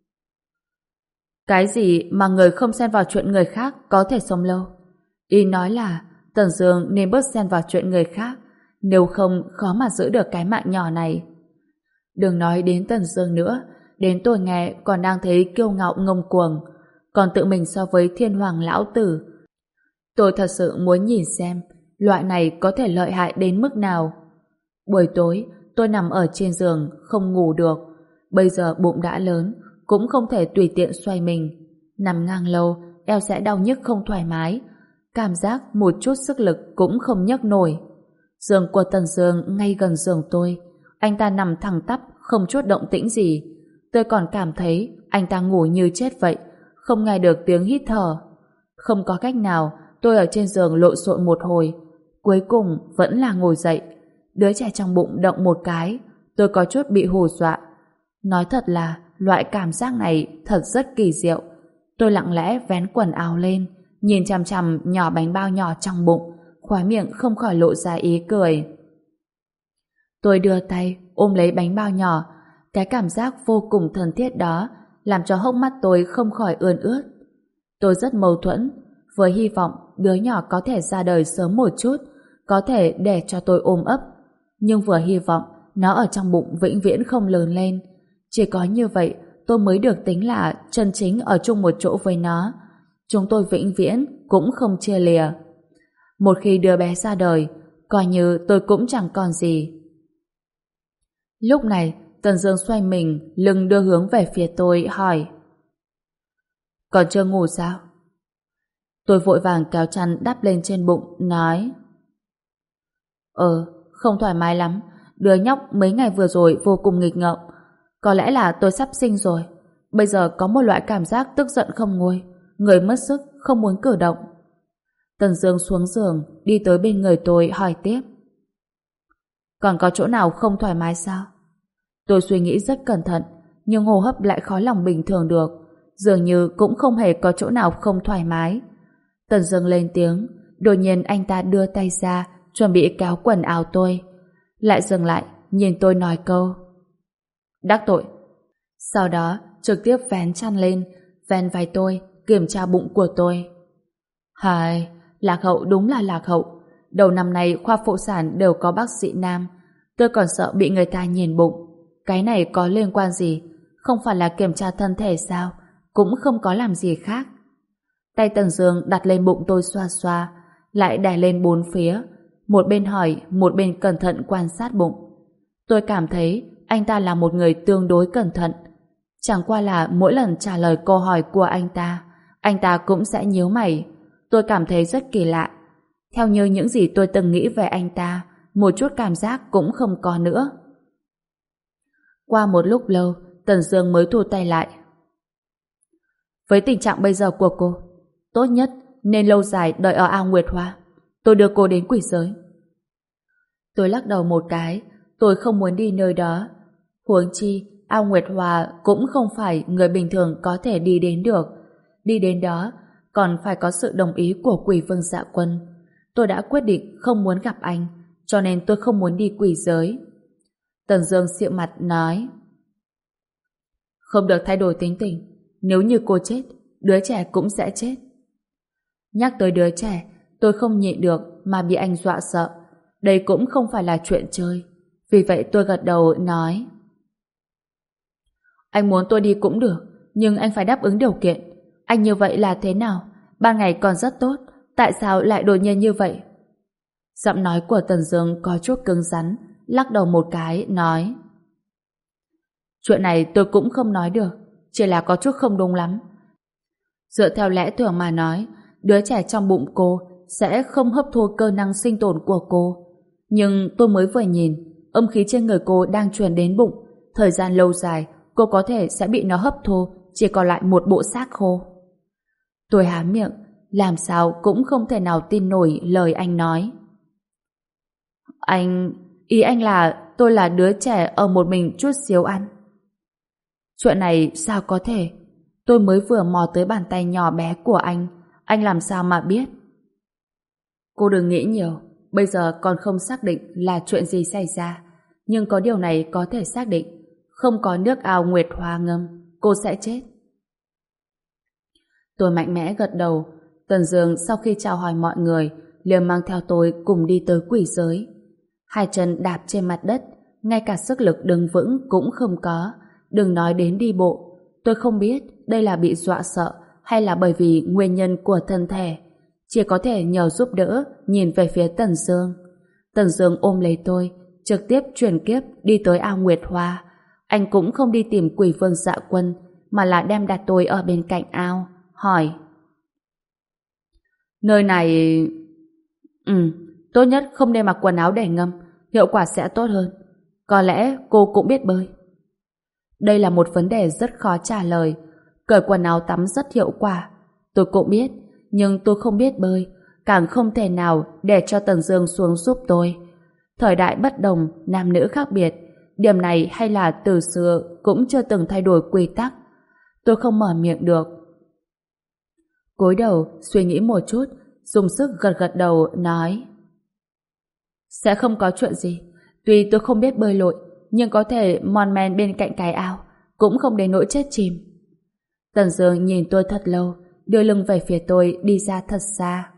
Cái gì mà người không xen vào chuyện người khác có thể sống lâu? Ý nói là Tần Dương nên bớt xen vào chuyện người khác, nếu không khó mà giữ được cái mạng nhỏ này. Đừng nói đến Tần Dương nữa, đến tôi nghe còn đang thấy kiêu ngạo ngông cuồng, còn tự mình so với Thiên Hoàng lão tử. Tôi thật sự muốn nhìn xem loại này có thể lợi hại đến mức nào. Buổi tối tôi nằm ở trên giường không ngủ được, bây giờ bụng đã lớn cũng không thể tùy tiện xoay mình, nằm ngang lâu eo sẽ đau nhức không thoải mái, cảm giác một chút sức lực cũng không nhấc nổi. Giường của Tần Dương ngay gần giường tôi, anh ta nằm thẳng tắp không chút động tĩnh gì, tôi còn cảm thấy anh ta ngủ như chết vậy, không nghe được tiếng hít thở. Không có cách nào, tôi ở trên giường lộn xộn một hồi, cuối cùng vẫn là ngồi dậy. Đứa trẻ trong bụng động một cái, tôi có chút bị hù dọa. Nói thật là loại cảm giác này thật rất kỳ diệu. Tôi lặng lẽ vén quần áo lên, nhìn chằm chằm nhỏ bánh bao nhỏ trong bụng, khóe miệng không khỏi lộ ra ý cười. Tôi đưa tay ôm lấy bánh bao nhỏ, cái cảm giác vô cùng thân thiết đó làm cho hốc mắt tôi không khỏi ươn ướt. Tôi rất mâu thuẫn, với hy vọng đứa nhỏ có thể ra đời sớm một chút, có thể để cho tôi ôm ấp, nhưng vừa hy vọng nó ở trong bụng vĩnh viễn không lớn lên. Chỉ có như vậy tôi mới được tính là chân chính ở chung một chỗ với nó. Chúng tôi vĩnh viễn cũng không chia lìa. Một khi đứa bé ra đời, coi như tôi cũng chẳng còn gì. Lúc này Tần Dương xoay mình, lưng đưa hướng về phía tôi, hỏi: Còn chưa ngủ sao? Tôi vội vàng kéo chăn đắp lên trên bụng, nói: Ờ, không thoải mái lắm. Đứa nhóc mấy ngày vừa rồi vô cùng nghịch ngợm. Có lẽ là tôi sắp sinh rồi. Bây giờ có một loại cảm giác tức giận không nguôi, người mất sức, không muốn cử động. Tần Dương xuống giường, đi tới bên người tôi, hỏi tiếp: Còn có chỗ nào không thoải mái sao? Tôi suy nghĩ rất cẩn thận, nhưng hô hấp lại khó lòng bình thường được, dường như cũng không hề có chỗ nào không thoải mái. Tần Dương lên tiếng, đột nhiên anh ta đưa tay ra, chuẩn bị kéo quần áo tôi, lại dừng lại, nhìn tôi nói câu: Đắc tội. Sau đó trực tiếp vén chăn lên, vén vai tôi, kiểm tra bụng của tôi. Hài, Lạc Hậu đúng là lạc hậu. Đầu năm nay khoa phụ sản đều có bác sĩ nam, tôi còn sợ bị người ta nhìn bụng. Cái này có liên quan gì? Không phải là kiểm tra thân thể sao? Cũng không có làm gì khác. Tay Tần Dương đặt lên bụng tôi xoa xoa, lại đè lên bốn phía, một bên hỏi, một bên cẩn thận quan sát bụng. Tôi cảm thấy anh ta là một người tương đối cẩn thận. Chẳng qua là mỗi lần trả lời câu hỏi của anh ta, anh ta cũng sẽ nhíu mày. Tôi cảm thấy rất kỳ lạ. Theo như những gì tôi từng nghĩ về anh ta, một chút cảm giác cũng không có nữa. Qua một lúc lâu, Tần Dương mới thu tay lại. Với tình trạng bây giờ của cô, tốt nhất nên lâu dài đợi ở ao Nguyệt Hoa. Tôi đưa cô đến quỷ giới. Tôi lắc đầu một cái, tôi không muốn đi nơi đó. Huống chi, ao Nguyệt Hòa cũng không phải người bình thường có thể đi đến được. Đi đến đó, còn phải có sự đồng ý của Quỷ Vương Dạ Quân. Tôi đã quyết định không muốn gặp anh, cho nên tôi không muốn đi quỷ giới. Tần Dương xịu mặt nói: Không được thay đổi tính tình. Nếu như cô chết, đứa trẻ cũng sẽ chết. Nhắc tới đứa trẻ, tôi không nhịn được mà bị anh dọa sợ. Đây cũng không phải là chuyện chơi. Vì vậy tôi gật đầu nói: Anh muốn tôi đi cũng được, nhưng anh phải đáp ứng điều kiện. Anh như vậy là thế nào? Ban ngày còn rất tốt, tại sao lại đột nhiên như vậy? Giọng nói của Tần Dương có chút cứng rắn, lắc đầu một cái, nói: Chuyện này tôi cũng không nói được, chỉ là có chút không đúng lắm. Dựa theo lẽ thường mà nói, đứa trẻ trong bụng cô sẽ không hấp thu cơ năng sinh tồn của cô. Nhưng tôi mới vừa nhìn, âm khí trên người cô đang truyền đến bụng. Thời gian lâu dài, cô có thể sẽ bị nó hấp thu, chỉ còn lại một bộ xác khô. Tôi há miệng, làm sao cũng không thể nào tin nổi lời anh nói. Anh... Ý anh là tôi là đứa trẻ ở một mình chút xíu ăn. Chuyện này sao có thể? Tôi mới vừa mò tới bàn tay nhỏ bé của anh, anh làm sao mà biết? Cô đừng nghĩ nhiều, bây giờ còn không xác định là chuyện gì xảy ra. Nhưng có điều này có thể xác định, không có nước ao Nguyệt Hoa ngâm, cô sẽ chết. Tôi mạnh mẽ gật đầu. Tần Dương sau khi chào hỏi mọi người, liền mang theo tôi cùng đi tới quỷ giới. Hai chân đạp trên mặt đất, ngay cả sức lực đứng vững cũng không có, đừng nói đến đi bộ. Tôi không biết đây là bị dọa sợ hay là bởi vì nguyên nhân của thân thể, chỉ có thể nhờ giúp đỡ nhìn về phía Tần Dương. Tần Dương ôm lấy tôi, trực tiếp chuyển kiếp đi tới ao Nguyệt Hoa. Anh cũng không đi tìm Quỷ Vương Dạ Quân, mà là đem đặt tôi ở bên cạnh ao, hỏi: Nơi này... Ừ, tốt nhất không nên mặc quần áo để ngâm, hiệu quả sẽ tốt hơn. Có lẽ cô cũng biết bơi. Đây là một vấn đề rất khó trả lời. Cởi quần áo tắm rất hiệu quả, tôi cũng biết, nhưng tôi không biết bơi, càng không thể nào để cho Tần Dương xuống giúp tôi. Thời đại bất đồng, nam nữ khác biệt, điểm này hay là từ xưa cũng chưa từng thay đổi quy tắc. Tôi không mở miệng được. Cúi đầu suy nghĩ một chút, dùng sức gật gật đầu nói: Sẽ không có chuyện gì. Tuy tôi không biết bơi lội, nhưng có thể mon men bên cạnh cái ao, cũng không đến nỗi chết chìm. Tần Dương nhìn tôi thật lâu, đưa lưng về phía tôi đi ra thật xa.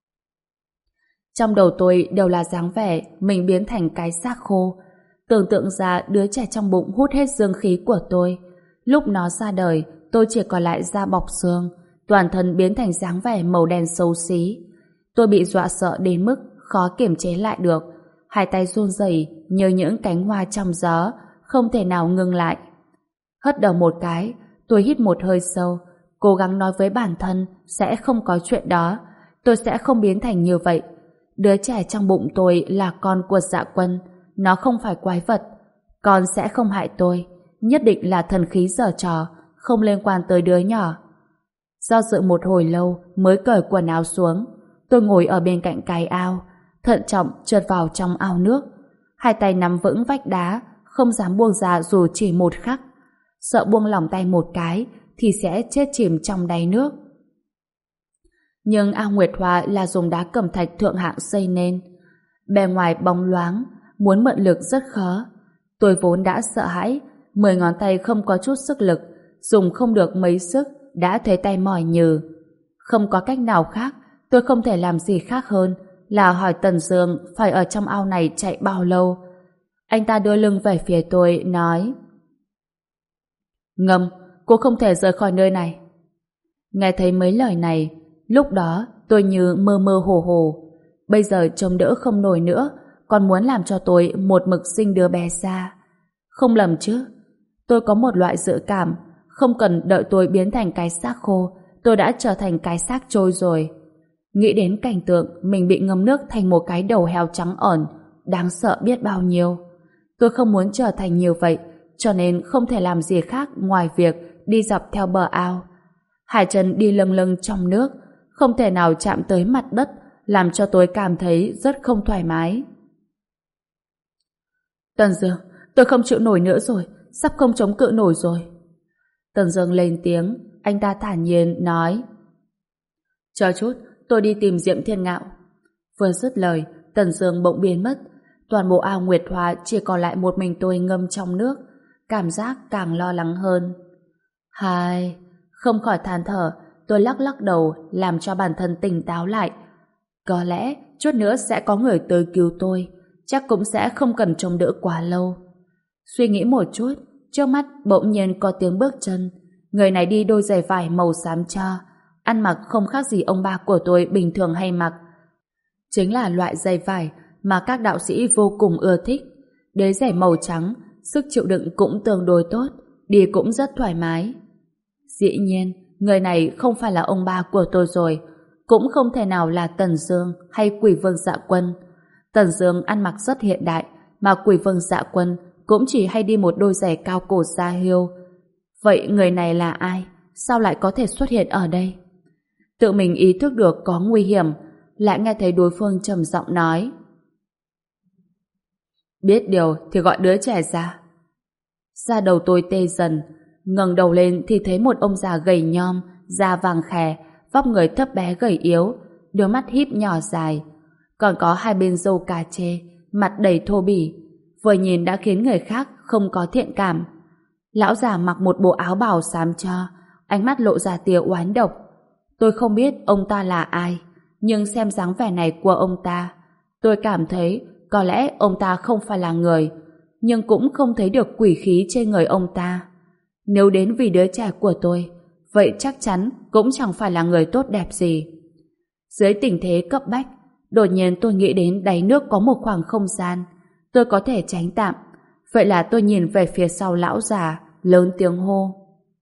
Trong đầu tôi đều là dáng vẻ mình biến thành cái xác khô, tưởng tượng ra đứa trẻ trong bụng hút hết dương khí của tôi. Lúc nó ra đời, tôi chỉ còn lại da bọc xương, toàn thân biến thành dáng vẻ màu đen xấu xí. Tôi bị dọa sợ đến mức khó kiềm chế lại được, hai tay run rẩy như những cánh hoa trong gió, không thể nào ngừng lại. Hất đầu một cái, tôi hít một hơi sâu, cố gắng nói với bản thân sẽ không có chuyện đó, tôi sẽ không biến thành như vậy. Đứa trẻ trong bụng tôi là con của Dạ Quân, nó không phải quái vật, con sẽ không hại tôi, nhất định là thần khí giở trò, không liên quan tới đứa nhỏ. Do dự một hồi lâu mới cởi quần áo xuống, tôi ngồi ở bên cạnh cái ao, thận trọng trượt vào trong ao nước, hai tay nắm vững vách đá, không dám buông ra dù chỉ một khắc, sợ buông lỏng tay một cái thì sẽ chết chìm trong đáy nước. Nhưng ao Nguyệt Hoa là dùng đá cẩm thạch thượng hạng xây nên, bề ngoài bóng loáng, muốn mượn lực rất khó. Tôi vốn đã sợ hãi, mười ngón tay không có chút sức lực, dùng không được mấy sức đã thấy tay mỏi nhừ. Không có cách nào khác, tôi không thể làm gì khác hơn là hỏi Tần Dương phải ở trong ao này chạy bao lâu. Anh ta đưa lưng về phía tôi, nói: Ngâm, cô không thể rời khỏi nơi này. Nghe thấy mấy lời này, lúc đó tôi như mơ mơ hồ hồ. Bây giờ chống đỡ không nổi nữa, còn muốn làm cho tôi một mực sinh đứa bé ra. Không lầm chứ? Tôi có một loại dự cảm, không cần đợi tôi biến thành cái xác khô, tôi đã trở thành cái xác trôi rồi. Nghĩ đến cảnh tượng mình bị ngâm nước thành một cái đầu heo trắng ẩn, đáng sợ biết bao nhiêu. Tôi không muốn trở thành như vậy, cho nên không thể làm gì khác ngoài việc đi dọc theo bờ ao. Hai chân đi lâng lâng trong nước, không thể nào chạm tới mặt đất, làm cho tôi cảm thấy rất không thoải mái. Tần Dương, tôi không chịu nổi nữa rồi, sắp không chống cự nổi rồi. Tần Dương lên tiếng, anh ta thản nhiên nói: chờ chút, tôi đi tìm Diệm Thiên Ngạo. Vừa dứt lời, Tần Dương bỗng biến mất. Toàn bộ ao Nguyệt Hoa chỉ còn lại một mình tôi ngâm trong nước, cảm giác càng lo lắng hơn. Hai, không khỏi than thở, tôi lắc lắc đầu làm cho bản thân tỉnh táo lại. Có lẽ chút nữa sẽ có người tới cứu tôi, chắc cũng sẽ không cần trông đỡ quá lâu. Suy nghĩ một chút, trước mắt bỗng nhiên có tiếng bước chân. Người này đi đôi giày vải màu xám cho, ăn mặc không khác gì ông ba của tôi bình thường hay mặc. Chính là loại giày vải mà các đạo sĩ vô cùng ưa thích. Đế giày màu trắng, sức chịu đựng cũng tương đối tốt, đi cũng rất thoải mái. Dĩ nhiên, người này không phải là ông ba của tôi rồi, cũng không thể nào là Tần Dương hay Quỷ Vương Dạ Quân. Tần Dương ăn mặc rất hiện đại, mà Quỷ Vương Dạ Quân cũng chỉ hay đi một đôi giày cao cổ da hiêu. Vậy người này là ai? Sao lại có thể xuất hiện ở đây? Tự mình ý thức được có nguy hiểm, lại nghe thấy đối phương trầm giọng nói: biết điều thì gọi đứa trẻ ra. Da đầu tôi tê dần, ngẩng đầu lên thì thấy một ông già gầy nhom, da vàng khè, vóc người thấp bé gầy yếu, đôi mắt híp nhỏ dài, còn có hai bên râu cà chê, mặt đầy thô bỉ, vừa nhìn đã khiến người khác không có thiện cảm. Lão già mặc một bộ áo bào xám cho, ánh mắt lộ ra tia oán độc. Tôi không biết ông ta là ai, nhưng xem dáng vẻ này của ông ta, tôi cảm thấy có lẽ ông ta không phải là người, nhưng cũng không thấy được quỷ khí trên người ông ta. Nếu đến vì đứa trẻ của tôi, vậy chắc chắn cũng chẳng phải là người tốt đẹp gì. Dưới tình thế cấp bách, đột nhiên tôi nghĩ đến đáy nước có một khoảng không gian, tôi có thể tránh tạm. Vậy là tôi nhìn về phía sau lão già, lớn tiếng hô: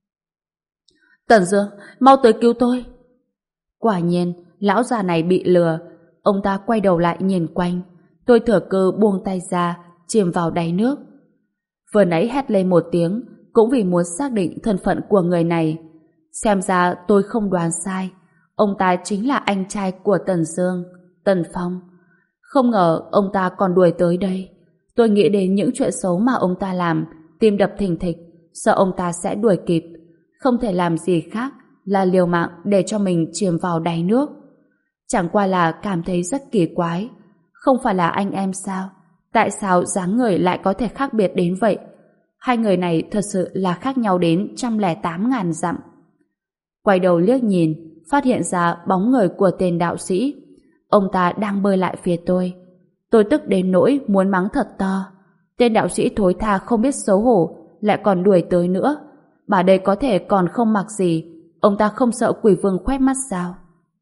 Tần Dương, mau tới cứu tôi! Quả nhiên, lão già này bị lừa. Ông ta quay đầu lại nhìn quanh. Tôi thừa cơ buông tay ra, chìm vào đáy nước. Vừa nãy hét lên một tiếng, cũng vì muốn xác định thân phận của người này. Xem ra tôi không đoán sai, ông ta chính là anh trai của Tần Dương, Tần Phong. Không ngờ ông ta còn đuổi tới đây. Tôi nghĩ đến những chuyện xấu mà ông ta làm, tim đập thình thịch, sợ ông ta sẽ đuổi kịp. Không thể làm gì khác là liều mạng để cho mình chìm vào đáy nước. Chẳng qua là cảm thấy rất kỳ quái. Không phải là anh em sao? Tại sao dáng người lại có thể khác biệt đến vậy? Hai người này thật sự là khác nhau đến trăm lẻ tám ngàn dặm. Quay đầu liếc nhìn, phát hiện ra bóng người của tên đạo sĩ. Ông ta đang bơi lại phía tôi. Tôi tức đến nỗi muốn mắng thật to. Tên đạo sĩ thối tha không biết xấu hổ, lại còn đuổi tới nữa. Bà đây có thể còn không mặc gì, ông ta không sợ quỷ vương khoét mắt sao?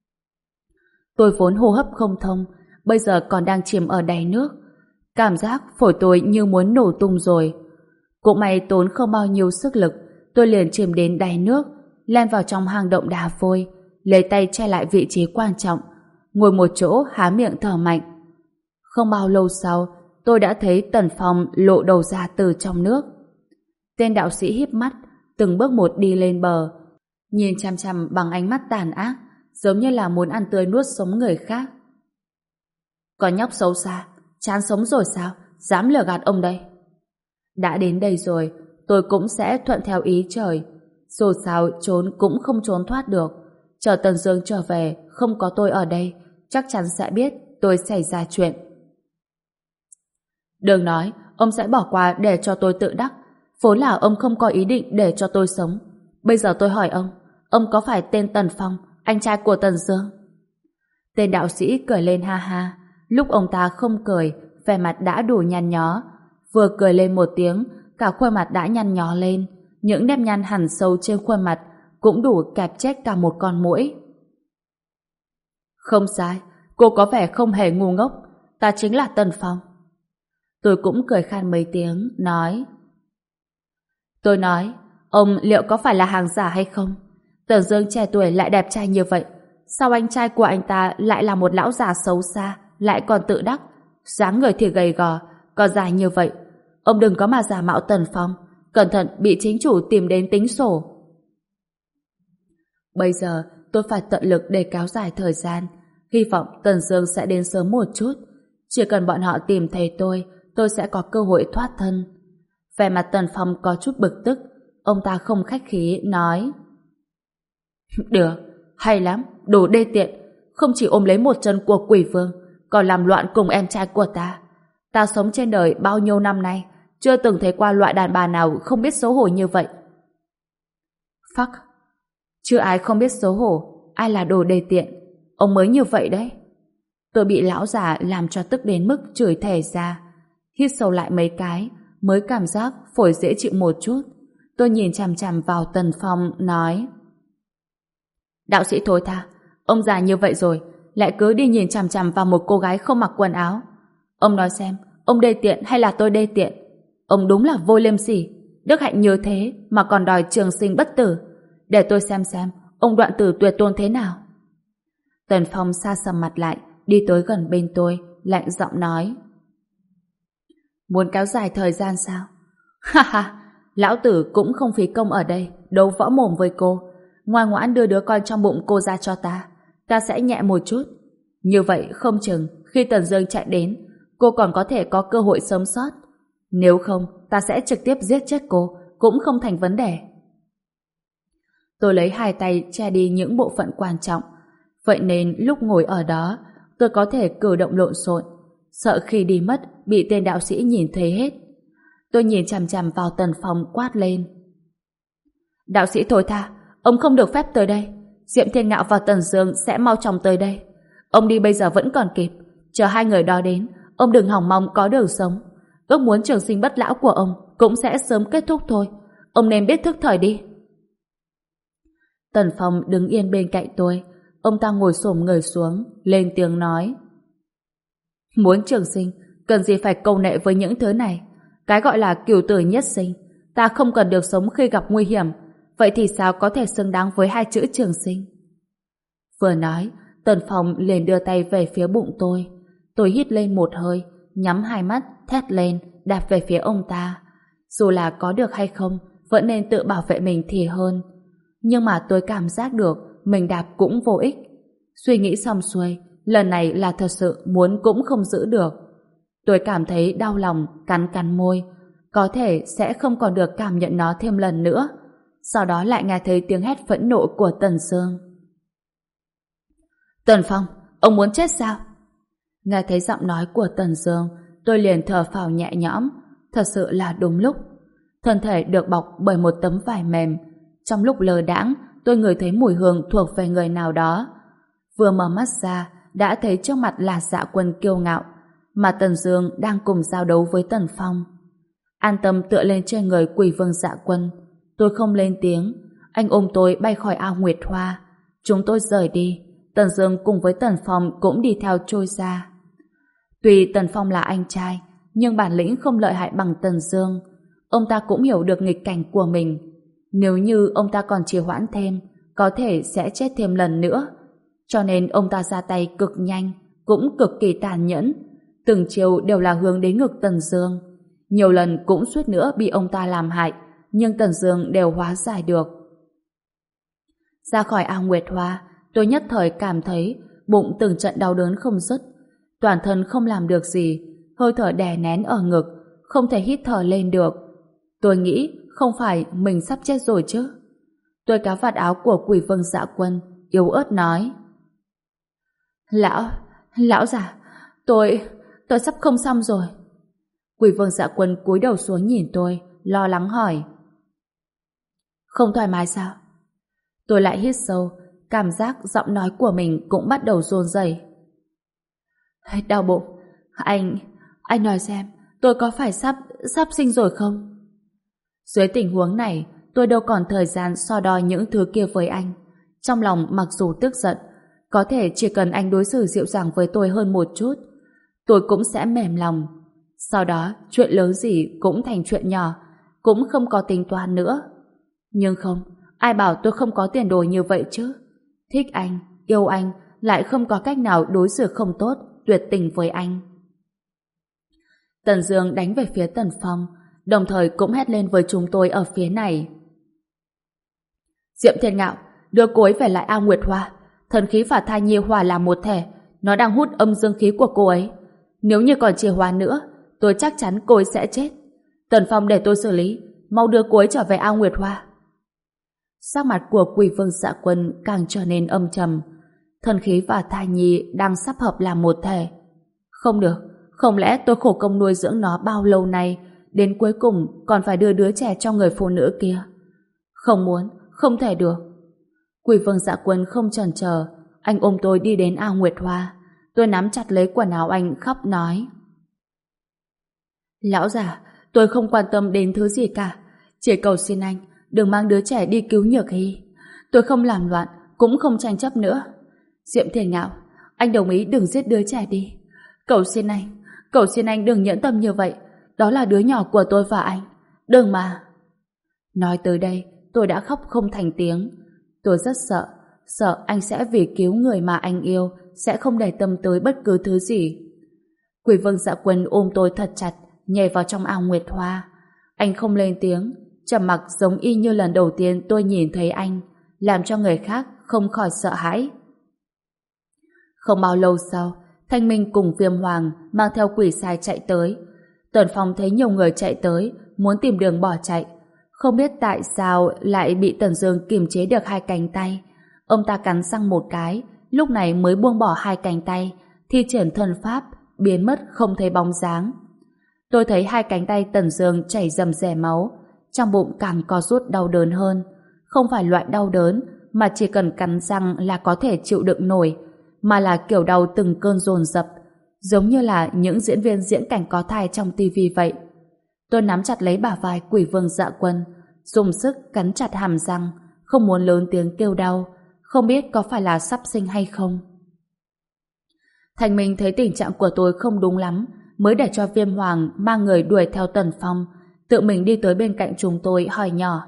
Tôi vốn hô hấp không thông, bây giờ còn đang chìm ở đáy nước. Cảm giác phổi tôi như muốn nổ tung rồi. Cũng may tốn không bao nhiêu sức lực, tôi liền chìm đến đáy nước, len vào trong hang động đá vôi, lấy tay che lại vị trí quan trọng, ngồi một chỗ há miệng thở mạnh. Không bao lâu sau, tôi đã thấy Tần Phong lộ đầu ra từ trong nước. Tên đạo sĩ híp mắt, từng bước một đi lên bờ, nhìn chằm chằm bằng ánh mắt tàn ác, giống như là muốn ăn tươi nuốt sống người khác. Con nhóc xấu xa, chán sống rồi sao? Dám lừa gạt ông đây? Đã đến đây rồi, tôi cũng sẽ thuận theo ý trời. Dù sao trốn cũng không trốn thoát được. Chờ Tần Dương trở về, không có tôi ở đây, chắc chắn sẽ biết tôi xảy ra chuyện. Đừng nói, ông sẽ bỏ qua để cho tôi tự đắc. Vốn là ông không có ý định để cho tôi sống. Bây giờ tôi hỏi ông, ông có phải tên Tần Phong, anh trai của Tần Dương? Tên đạo sĩ cười lên ha ha. Lúc ông ta không cười, vẻ mặt đã đủ nhăn nhó. Vừa cười lên một tiếng, cả khuôn mặt đã nhăn nhó lên. Những nếp nhăn hằn sâu trên khuôn mặt cũng đủ kẹp chết cả một con muỗi. Không sai, cô có vẻ không hề ngu ngốc. Ta chính là Tần Phong. Tôi cũng cười khan mấy tiếng, nói: Tôi nói, ông liệu có phải là hàng giả hay không? Tần Dương trẻ tuổi lại đẹp trai như vậy, sao anh trai của anh ta lại là một lão già xấu xa, lại còn tự đắc, dáng người thì gầy gò, còn dài như vậy? Ông đừng có mà giả mạo Tần Phong, cẩn thận bị chính chủ tìm đến tính sổ. Bây giờ tôi phải tận lực để kéo dài thời gian, hy vọng Tần Dương sẽ đến sớm một chút. Chỉ cần bọn họ tìm thấy tôi, tôi sẽ có cơ hội thoát thân. Vẻ mặt Tần Phong có chút bực tức, ông ta không khách khí nói: Được, hay lắm, đồ đê tiện, không chỉ ôm lấy một chân của quỷ vương, còn làm loạn cùng em trai của ta. Ta sống trên đời bao nhiêu năm nay, chưa từng thấy qua loại đàn bà nào không biết xấu hổ như vậy. Fuck, chưa ai không biết xấu hổ, ai là đồ đê tiện, ông mới như vậy đấy. Tôi bị lão già làm cho tức đến mức chửi thề ra. Hít sâu lại mấy cái, mới cảm giác phổi dễ chịu một chút. Tôi nhìn chằm chằm vào Tần Phong, nói: Đạo sĩ thối tha, ông già như vậy rồi, lại cứ đi nhìn chằm chằm vào một cô gái không mặc quần áo. Ông nói xem, ông đê tiện hay là tôi đê tiện? Ông đúng là vô liêm sỉ, đức hạnh như thế mà còn đòi trường sinh bất tử. Để tôi xem xem, ông đoạn tử tuyệt tôn thế nào. Tần Phong sa sầm mặt lại, đi tới gần bên tôi, lạnh giọng nói: Muốn kéo dài thời gian sao? Ha ha, lão tử cũng không phí công ở đây đấu võ mồm với cô. Ngoan ngoãn đưa đứa con trong bụng cô ra cho ta, ta sẽ nhẹ một chút. Như vậy không chừng khi Tần Dương chạy đến, cô còn có thể có cơ hội sống sót. Nếu không, ta sẽ trực tiếp giết chết cô, cũng không thành vấn đề. Tôi lấy hai tay che đi những bộ phận quan trọng, vậy nên lúc ngồi ở đó, tôi có thể cử động lộn xộn, sợ khi đi mất bị tên đạo sĩ nhìn thấy hết. Tôi nhìn chằm chằm vào Tần Phong quát lên: Đạo sĩ thối tha, ông không được phép tới đây. Diệm Thiên Ngạo và Tần Dương sẽ mau chóng tới đây. Ông đi bây giờ vẫn còn kịp, chờ hai người đó đến, ông đừng hòng mong có đường sống. Ước muốn trường sinh bất lão của ông cũng sẽ sớm kết thúc thôi. Ông nên biết thức thời đi. Tần Phong đứng yên bên cạnh tôi. Ông ta ngồi xổm người xuống, lên tiếng nói: Muốn trường sinh, cần gì phải câu nệ với những thứ này. Cái gọi là cửu tử nhất sinh, ta không cần được sống khi gặp nguy hiểm, vậy thì sao có thể xứng đáng với hai chữ trường sinh? Vừa nói, Tần Phong liền đưa tay về phía bụng tôi. Tôi hít lên một hơi, nhắm hai mắt, thét lên, đạp về phía ông ta. Dù là có được hay không, vẫn nên tự bảo vệ mình thì hơn. Nhưng mà tôi cảm giác được mình đạp cũng vô ích. Suy nghĩ xong xuôi, lần này là thật sự muốn cũng không giữ được. Tôi cảm thấy đau lòng, cắn cắn môi. Có thể sẽ không còn được cảm nhận nó thêm lần nữa. Sau đó lại nghe thấy tiếng hét phẫn nộ của Tần Dương. Tần Phong, ông muốn chết sao? Nghe thấy giọng nói của Tần Dương, tôi liền thở phào nhẹ nhõm. Thật sự là đúng lúc. Thân thể được bọc bởi một tấm vải mềm. Trong lúc lờ đãng, tôi ngửi thấy mùi hương thuộc về người nào đó. Vừa mở mắt ra, đã thấy trước mặt là Dạ Quân kiêu ngạo, mà Tần Dương đang cùng giao đấu với Tần Phong. An tâm tựa lên trên người Quỷ Vương Dạ Quân, tôi không lên tiếng. Anh ôm tôi bay khỏi ao Nguyệt Hoa. Chúng tôi rời đi. Tần Dương cùng với Tần Phong cũng đi theo trôi ra. Tuy Tần Phong là anh trai, nhưng bản lĩnh không lợi hại bằng Tần Dương. Ông ta cũng hiểu được nghịch cảnh của mình. Nếu như ông ta còn trì hoãn thêm, có thể sẽ chết thêm lần nữa. Cho nên ông ta ra tay cực nhanh, cũng cực kỳ tàn nhẫn. Từng chiều đều là hướng đến ngực Tần Dương. Nhiều lần cũng suýt nữa bị ông ta làm hại, nhưng Tần Dương đều hóa giải được. Ra khỏi ao Nguyệt Hoa, tôi nhất thời cảm thấy bụng từng trận đau đớn không dứt. Toàn thân không làm được gì, hơi thở đè nén ở ngực, không thể hít thở lên được. Tôi nghĩ không phải mình sắp chết rồi chứ. Tôi kéo vạt áo của Quỷ Vương Dạ Quân, yếu ớt nói: Lão, lão già, tôi, tôi sắp không xong rồi. Quỷ Vương Dạ Quân cúi đầu xuống nhìn tôi, lo lắng hỏi: Không thoải mái sao? Tôi lại hít sâu, cảm giác giọng nói của mình cũng bắt đầu run rẩy. Đau bụng, anh, anh nói xem, tôi có phải sắp, sắp sinh rồi không? Dưới tình huống này, tôi đâu còn thời gian so đo những thứ kia với anh. Trong lòng mặc dù tức giận, có thể chỉ cần anh đối xử dịu dàng với tôi hơn một chút, tôi cũng sẽ mềm lòng. Sau đó, chuyện lớn gì cũng thành chuyện nhỏ, cũng không có tính toán nữa. Nhưng không, ai bảo tôi không có tiền đồ như vậy chứ? Thích anh, yêu anh, lại không có cách nào đối xử không tốt, tuyệt tình với anh. Tần Dương đánh về phía Tần Phong, đồng thời cũng hét lên với chúng tôi ở phía này: Diệm Thiên Ngạo, đưa cô ấy về lại ao Nguyệt Hoa. Thần khí và thai nhi hòa làm một thể, nó đang hút âm dương khí của cô ấy. Nếu như còn trì hoãn nữa, tôi chắc chắn cô ấy sẽ chết. Tần Phong để tôi xử lý, mau đưa cô ấy trở về ao Nguyệt Hoa. Sắc mặt của Quỷ Vương Dạ Quân càng trở nên âm trầm. Thần khí và thai nhi đang sắp hợp làm một thể. Không được, không lẽ tôi khổ công nuôi dưỡng nó bao lâu nay, đến cuối cùng còn phải đưa đứa trẻ cho người phụ nữ kia? Không muốn, không thể được. Quỷ Vương Dạ Quân không chần chờ, anh ôm tôi đi đến ao Nguyệt Hoa. Tôi nắm chặt lấy quần áo anh khóc nói: Lão già, tôi không quan tâm đến thứ gì cả, chỉ cầu xin anh đừng mang đứa trẻ đi cứu Nhược Hy. Tôi không làm loạn, cũng không tranh chấp nữa. Diệm Thiên Ngạo, anh đồng ý đừng giết đứa trẻ đi. Cầu xin anh, cầu xin anh đừng nhẫn tâm như vậy. Đó là đứa nhỏ của tôi và anh. Đừng mà. Nói tới đây, tôi đã khóc không thành tiếng. Tôi rất sợ, sợ anh sẽ vì cứu người mà anh yêu, sẽ không để tâm tới bất cứ thứ gì. Quỷ Vương Dạ Quân ôm tôi thật chặt, nhảy vào trong ao Nguyệt Hoa. Anh không lên tiếng, trầm mặc giống y như lần đầu tiên tôi nhìn thấy anh, làm cho người khác không khỏi sợ hãi. Không bao lâu sau, Thanh Minh cùng Viêm Hoàng mang theo quỷ sai chạy tới. Tần Phong thấy nhiều người chạy tới, muốn tìm đường bỏ chạy. Không biết tại sao lại bị Tần Dương kiềm chế được hai cánh tay. Ông ta cắn răng một cái, lúc này mới buông bỏ hai cánh tay, thi triển thần pháp, biến mất không thấy bóng dáng. Tôi thấy hai cánh tay Tần Dương chảy rầm rề máu, trong bụng càng co rút đau đớn hơn. Không phải loại đau đớn mà chỉ cần cắn răng là có thể chịu đựng nổi, mà là kiểu đau từng cơn dồn dập, giống như là những diễn viên diễn cảnh có thai trong tivi vậy. Tôi nắm chặt lấy bả vai Quỷ Vương Dạ Quân, dùng sức cắn chặt hàm răng, không muốn lớn tiếng kêu đau, không biết có phải là sắp sinh hay không. Thành Minh thấy tình trạng của tôi không đúng lắm, mới để cho Viêm Hoàng mang người đuổi theo Tần Phong, tự mình đi tới bên cạnh chúng tôi hỏi nhỏ: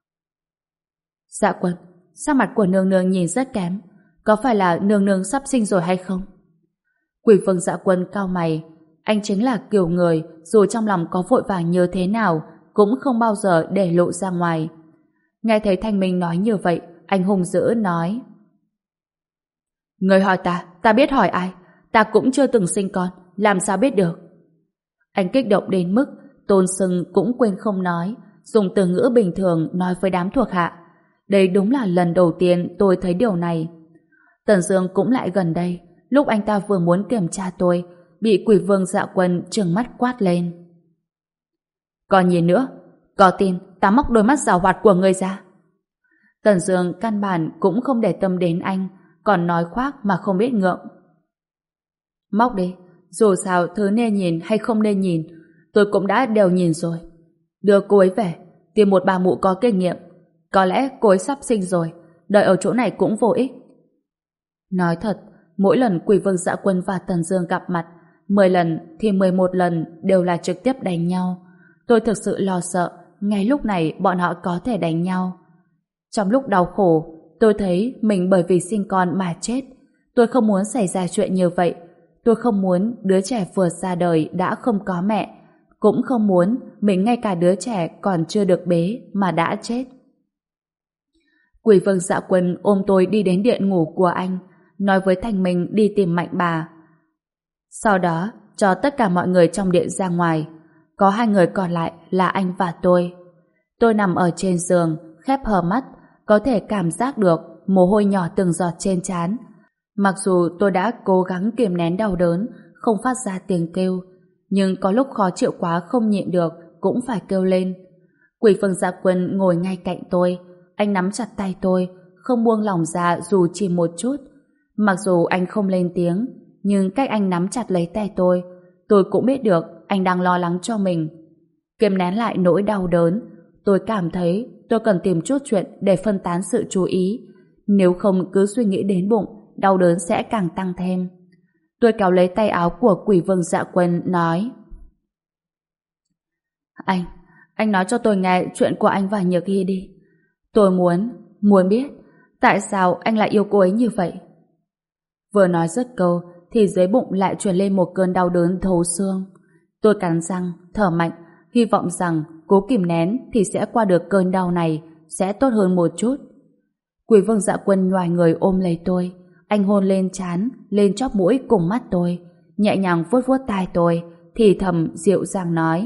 Dạ Quân, sắc mặt của nương nương nhìn rất kém, có phải là nương nương sắp sinh rồi hay không? Quỷ Vương Dạ Quân cau mày, anh chính là kiểu người dù trong lòng có vội vàng như thế nào cũng không bao giờ để lộ ra ngoài. Nghe thấy Thanh Minh nói như vậy, anh hung dữ nói: Người hỏi ta, ta biết hỏi ai? Ta cũng chưa từng sinh con, làm sao biết được? Anh kích động đến mức Tôn Sưng cũng quên không nói, dùng từ ngữ bình thường nói với đám thuộc hạ. Đây đúng là lần đầu tiên tôi thấy điều này. Tần Dương cũng lại gần đây, lúc anh ta vừa muốn kiểm tra tôi, bị Quỷ Vương Dạ Quân trừng mắt quát lên: Còn nhìn nữa, có tin ta móc đôi mắt giảo hoạt của ngươi ra? Tần Dương căn bản cũng không để tâm đến anh, còn nói khoác mà không biết ngượng. Móc đi, dù sao thứ nên nhìn hay không nên nhìn, tôi cũng đã đều nhìn rồi. Đưa cô ấy về, tìm một bà mụ có kinh nghiệm. Có lẽ cô ấy sắp sinh rồi, đợi ở chỗ này cũng vô ích. Nói thật, mỗi lần Quỷ Vương Dạ Quân và Tần Dương gặp mặt, mười lần thì mười một lần đều là trực tiếp đánh nhau. Tôi thực sự lo sợ, ngay lúc này bọn họ có thể đánh nhau. Trong lúc đau khổ, tôi thấy mình bởi vì sinh con mà chết. Tôi không muốn xảy ra chuyện như vậy. Tôi không muốn đứa trẻ vừa ra đời đã không có mẹ, cũng không muốn mình ngay cả đứa trẻ còn chưa được bế mà đã chết. Quỷ Vương Dạ Quân ôm tôi đi đến điện ngủ của anh, nói với Thanh Minh đi tìm Mạnh bà. Sau đó cho tất cả mọi người trong điện ra ngoài. Có hai người còn lại là anh và tôi. Tôi nằm ở trên giường, khép hờ mắt, có thể cảm giác được mồ hôi nhỏ từng giọt trên trán. Mặc dù tôi đã cố gắng kiềm nén đau đớn, không phát ra tiếng kêu, nhưng có lúc khó chịu quá không nhịn được, cũng phải kêu lên. Quỷ Vương Dạ Quân ngồi ngay cạnh tôi, anh nắm chặt tay tôi, không buông lỏng ra dù chỉ một chút. Mặc dù anh không lên tiếng, nhưng cách anh nắm chặt lấy tay tôi, tôi cũng biết được anh đang lo lắng cho mình. Kiềm nén lại nỗi đau đớn, tôi cảm thấy tôi cần tìm chút chuyện để phân tán sự chú ý. Nếu không cứ suy nghĩ đến bụng, đau đớn sẽ càng tăng thêm. Tôi kéo lấy tay áo của Quỷ Vương Dạ Quân nói: Anh, anh nói cho tôi nghe chuyện của anh và Nhược Hy đi. Tôi muốn, muốn biết tại sao anh lại yêu cô ấy như vậy. Vừa nói dứt câu thì dưới bụng lại truyền lên một cơn đau đớn thấu xương. Tôi cắn răng, thở mạnh, hy vọng rằng cố kìm nén thì sẽ qua được cơn đau này, sẽ tốt hơn một chút. Quỷ Vương Dạ Quân nhoài người ôm lấy tôi, anh hôn lên trán, lên chóp mũi cùng mắt tôi, nhẹ nhàng vuốt vuốt tai tôi, thì thầm dịu dàng nói: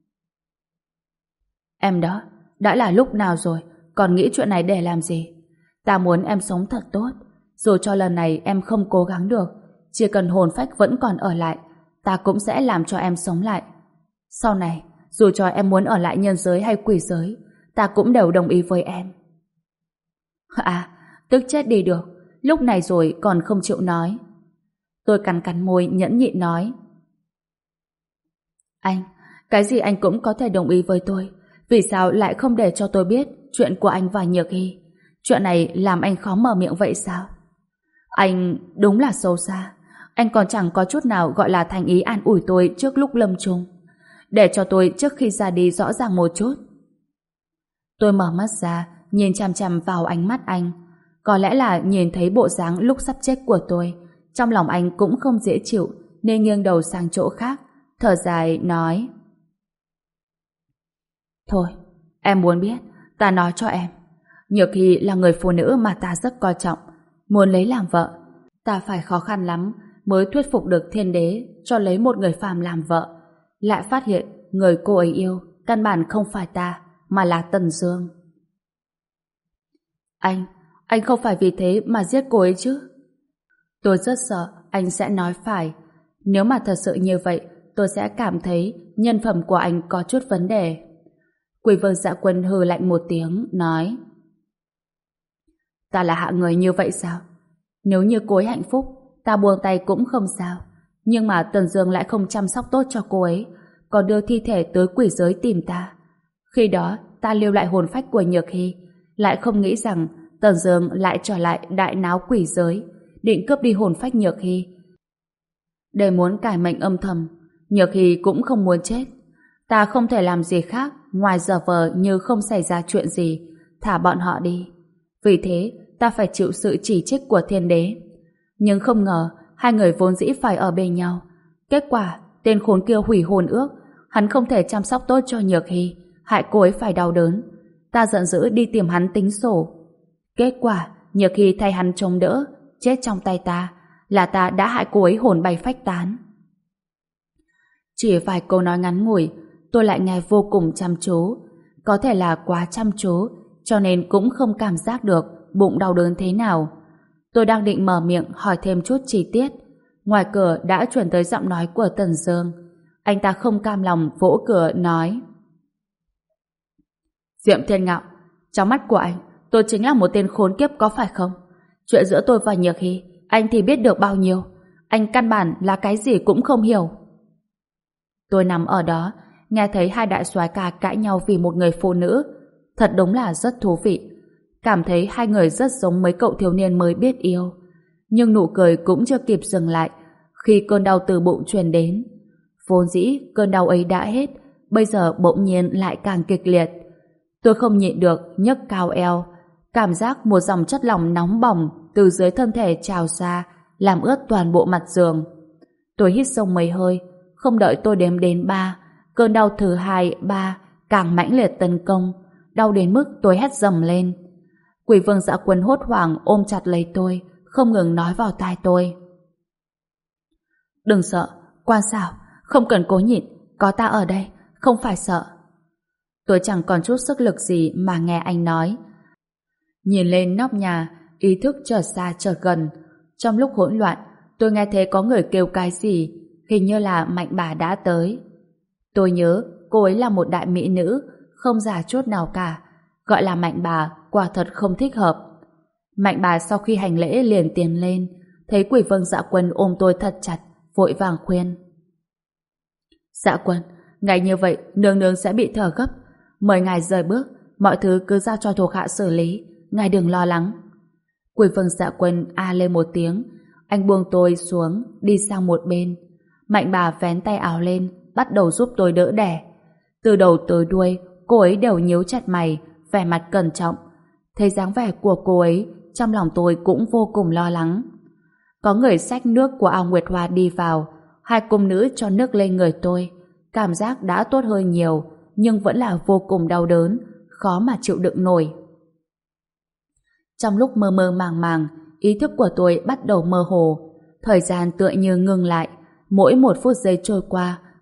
Em đó, đã là lúc nào rồi, còn nghĩ chuyện này để làm gì? Ta muốn em sống thật tốt. Dù cho lần này em không cố gắng được, chỉ cần hồn phách vẫn còn ở lại, ta cũng sẽ làm cho em sống lại. Sau này, dù cho em muốn ở lại nhân giới hay quỷ giới, ta cũng đều đồng ý với em. À, tức chết đi được, lúc này rồi còn không chịu nói. Tôi cắn cắn môi nhẫn nhịn nói: Anh, cái gì anh cũng có thể đồng ý với tôi. Vì sao lại không để cho tôi biết chuyện của anh và Nhược Hy? Chuyện này làm anh khó mở miệng vậy sao? Anh đúng là xấu xa. Anh còn chẳng có chút nào gọi là thành ý an ủi tôi trước lúc lâm chung. Để cho tôi trước khi ra đi rõ ràng một chút. Tôi mở mắt ra, nhìn chằm chằm vào ánh mắt anh. Có lẽ là nhìn thấy bộ dáng lúc sắp chết của tôi, trong lòng anh cũng không dễ chịu, nên nghiêng đầu sang chỗ khác, thở dài nói: Thôi, em muốn biết, ta nói cho em. Nhược Hy là người phụ nữ mà ta rất coi trọng, muốn lấy làm vợ. Ta phải khó khăn lắm mới thuyết phục được thiên đế cho lấy một người phàm làm vợ. Lại phát hiện người cô ấy yêu căn bản không phải ta, mà là Tần Dương. Anh, anh không phải vì thế mà giết cô ấy chứ? Tôi rất sợ anh sẽ nói phải. Nếu mà thật sự như vậy, tôi sẽ cảm thấy nhân phẩm của anh có chút vấn đề. Quỷ Vương Dạ Quân hừ lạnh một tiếng, nói: Ta là hạ người như vậy sao? Nếu như cô ấy hạnh phúc, ta buông tay cũng không sao. Nhưng mà Tần Dương lại không chăm sóc tốt cho cô ấy, còn đưa thi thể tới quỷ giới tìm ta. Khi đó, ta lưu lại hồn phách của Nhược Hy, lại không nghĩ rằng Tần Dương lại trở lại đại náo quỷ giới, định cướp đi hồn phách Nhược Hy. Để muốn cải mệnh âm thầm, Nhược Hy cũng không muốn chết. Ta không thể làm gì khác ngoài giả vờ như không xảy ra chuyện gì, thả bọn họ đi. Vì thế, ta phải chịu sự chỉ trích của thiên đế. Nhưng không ngờ, hai người vốn dĩ phải ở bên nhau. Kết quả, tên khốn kia hủy hôn ước, hắn không thể chăm sóc tốt cho Nhược Hy, hại cô ấy phải đau đớn. Ta giận dữ đi tìm hắn tính sổ. Kết quả, Nhược Hy thay hắn chống đỡ, chết trong tay ta, là ta đã hại cô ấy hồn bay phách tán. Chỉ vài câu nói ngắn ngủi, tôi lại nghe vô cùng chăm chú. Có thể là quá chăm chú, cho nên cũng không cảm giác được bụng đau đớn thế nào. Tôi đang định mở miệng hỏi thêm chút chi tiết, ngoài cửa đã chuyển tới giọng nói của Tần Dương. Anh ta không cam lòng vỗ cửa nói: Diệm Thiên Ngạo, trong mắt của anh, tôi chính là một tên khốn kiếp có phải không? Chuyện giữa tôi và Nhược Hy, anh thì biết được bao nhiêu? Anh căn bản là cái gì cũng không hiểu. Tôi nằm ở đó, nghe thấy hai đại soái ca cãi nhau vì một người phụ nữ. Thật đúng là rất thú vị. Cảm thấy hai người rất giống mấy cậu thiếu niên mới biết yêu. Nhưng nụ cười cũng chưa kịp dừng lại khi cơn đau từ bụng truyền đến. Vốn dĩ cơn đau ấy đã hết, bây giờ bỗng nhiên lại càng kịch liệt. Tôi không nhịn được nhấc cao eo, cảm giác một dòng chất lỏng nóng bỏng từ dưới thân thể trào ra, làm ướt toàn bộ mặt giường. Tôi hít sâu mấy hơi, không đợi tôi đếm đến ba, cơn đau thứ hai, ba càng mãnh liệt tấn công, đau đến mức tôi hét dầm lên. Quỷ Vương Dạ Quân hốt hoảng ôm chặt lấy tôi, không ngừng nói vào tai tôi: Đừng sợ, Quan Xảo, không cần cố nhịn, có ta ở đây, không phải sợ. Tôi chẳng còn chút sức lực gì mà nghe anh nói. Nhìn lên nóc nhà, ý thức chợt xa chợt gần. Trong lúc hỗn loạn, tôi nghe thấy có người kêu cái gì, hình như là Mạnh bà đã tới. Tôi nhớ cô ấy là một đại mỹ nữ, không già chút nào cả. Gọi là Mạnh bà quả thật không thích hợp. Mạnh bà sau khi hành lễ liền tiến lên, thấy Quỷ Vương Dạ Quân ôm tôi thật chặt, vội vàng khuyên: Dạ Quân, ngài như vậy nương nương sẽ bị thở gấp, mời ngài rời bước, mọi thứ cứ giao cho thuộc hạ xử lý, ngài đừng lo lắng. Quỷ Vương Dạ Quân a lên một tiếng, anh buông tôi xuống, đi sang một bên. Mạnh bà vén tay áo lên, bắt đầu giúp tôi đỡ đẻ. Từ đầu tới đuôi, cô ấy đều nhíu chặt mày, vẻ mặt cẩn trọng. Thấy dáng vẻ của cô ấy, trong lòng tôi cũng vô cùng lo lắng. Có người xách nước của ao Nguyệt Hoa đi vào, hai cung nữ cho nước lên người tôi. Cảm giác đã tốt hơn nhiều, nhưng vẫn là vô cùng đau đớn, khó mà chịu đựng nổi. Trong lúc mơ mơ màng màng, ý thức của tôi bắt đầu mơ hồ. Thời gian tựa như ngừng lại, mỗi một phút giây trôi qua,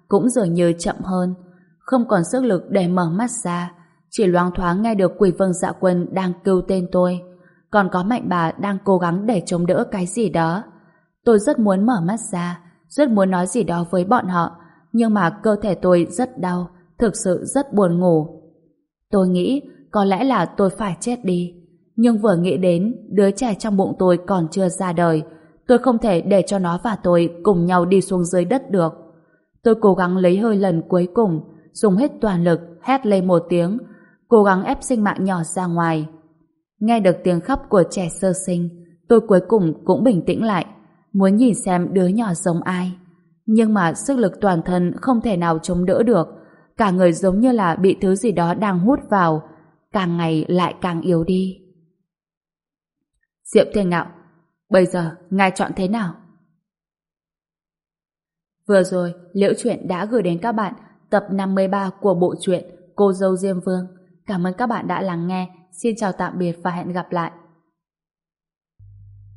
cũng dường như chậm hơn, không còn sức lực để mở mắt ra, chỉ loáng thoáng nghe được Quỷ Vương Dạ Quân đang kêu tên tôi, còn có Mạnh Bà đang cố gắng để chống đỡ cái gì đó. Tôi rất muốn mở mắt ra, rất muốn nói gì đó với bọn họ, nhưng mà cơ thể tôi rất đau, thực sự rất buồn ngủ. Tôi nghĩ có lẽ là tôi phải chết đi, nhưng vừa nghĩ đến đứa trẻ trong bụng tôi còn chưa ra đời, tôi không thể để cho nó và tôi cùng nhau đi xuống dưới đất được. Tôi cố gắng lấy hơi lần cuối cùng, dùng hết toàn lực hét lên một tiếng, cố gắng ép sinh mạng nhỏ ra ngoài. Nghe được tiếng khóc của trẻ sơ sinh, tôi cuối cùng cũng bình tĩnh lại, muốn nhìn xem đứa nhỏ giống ai. Nhưng mà sức lực toàn thân không thể nào chống đỡ được, cả người giống như là bị thứ gì đó đang hút vào, càng ngày lại càng yếu đi. Diệp Thiên Ngạo, bây giờ ngài chọn thế nào? Vừa rồi, Liễu Chuyện đã gửi đến các bạn tập năm mươi ba của bộ truyện Cô Dâu Diêm Vương. Cảm ơn các bạn đã lắng nghe. Xin chào tạm biệt và hẹn gặp lại.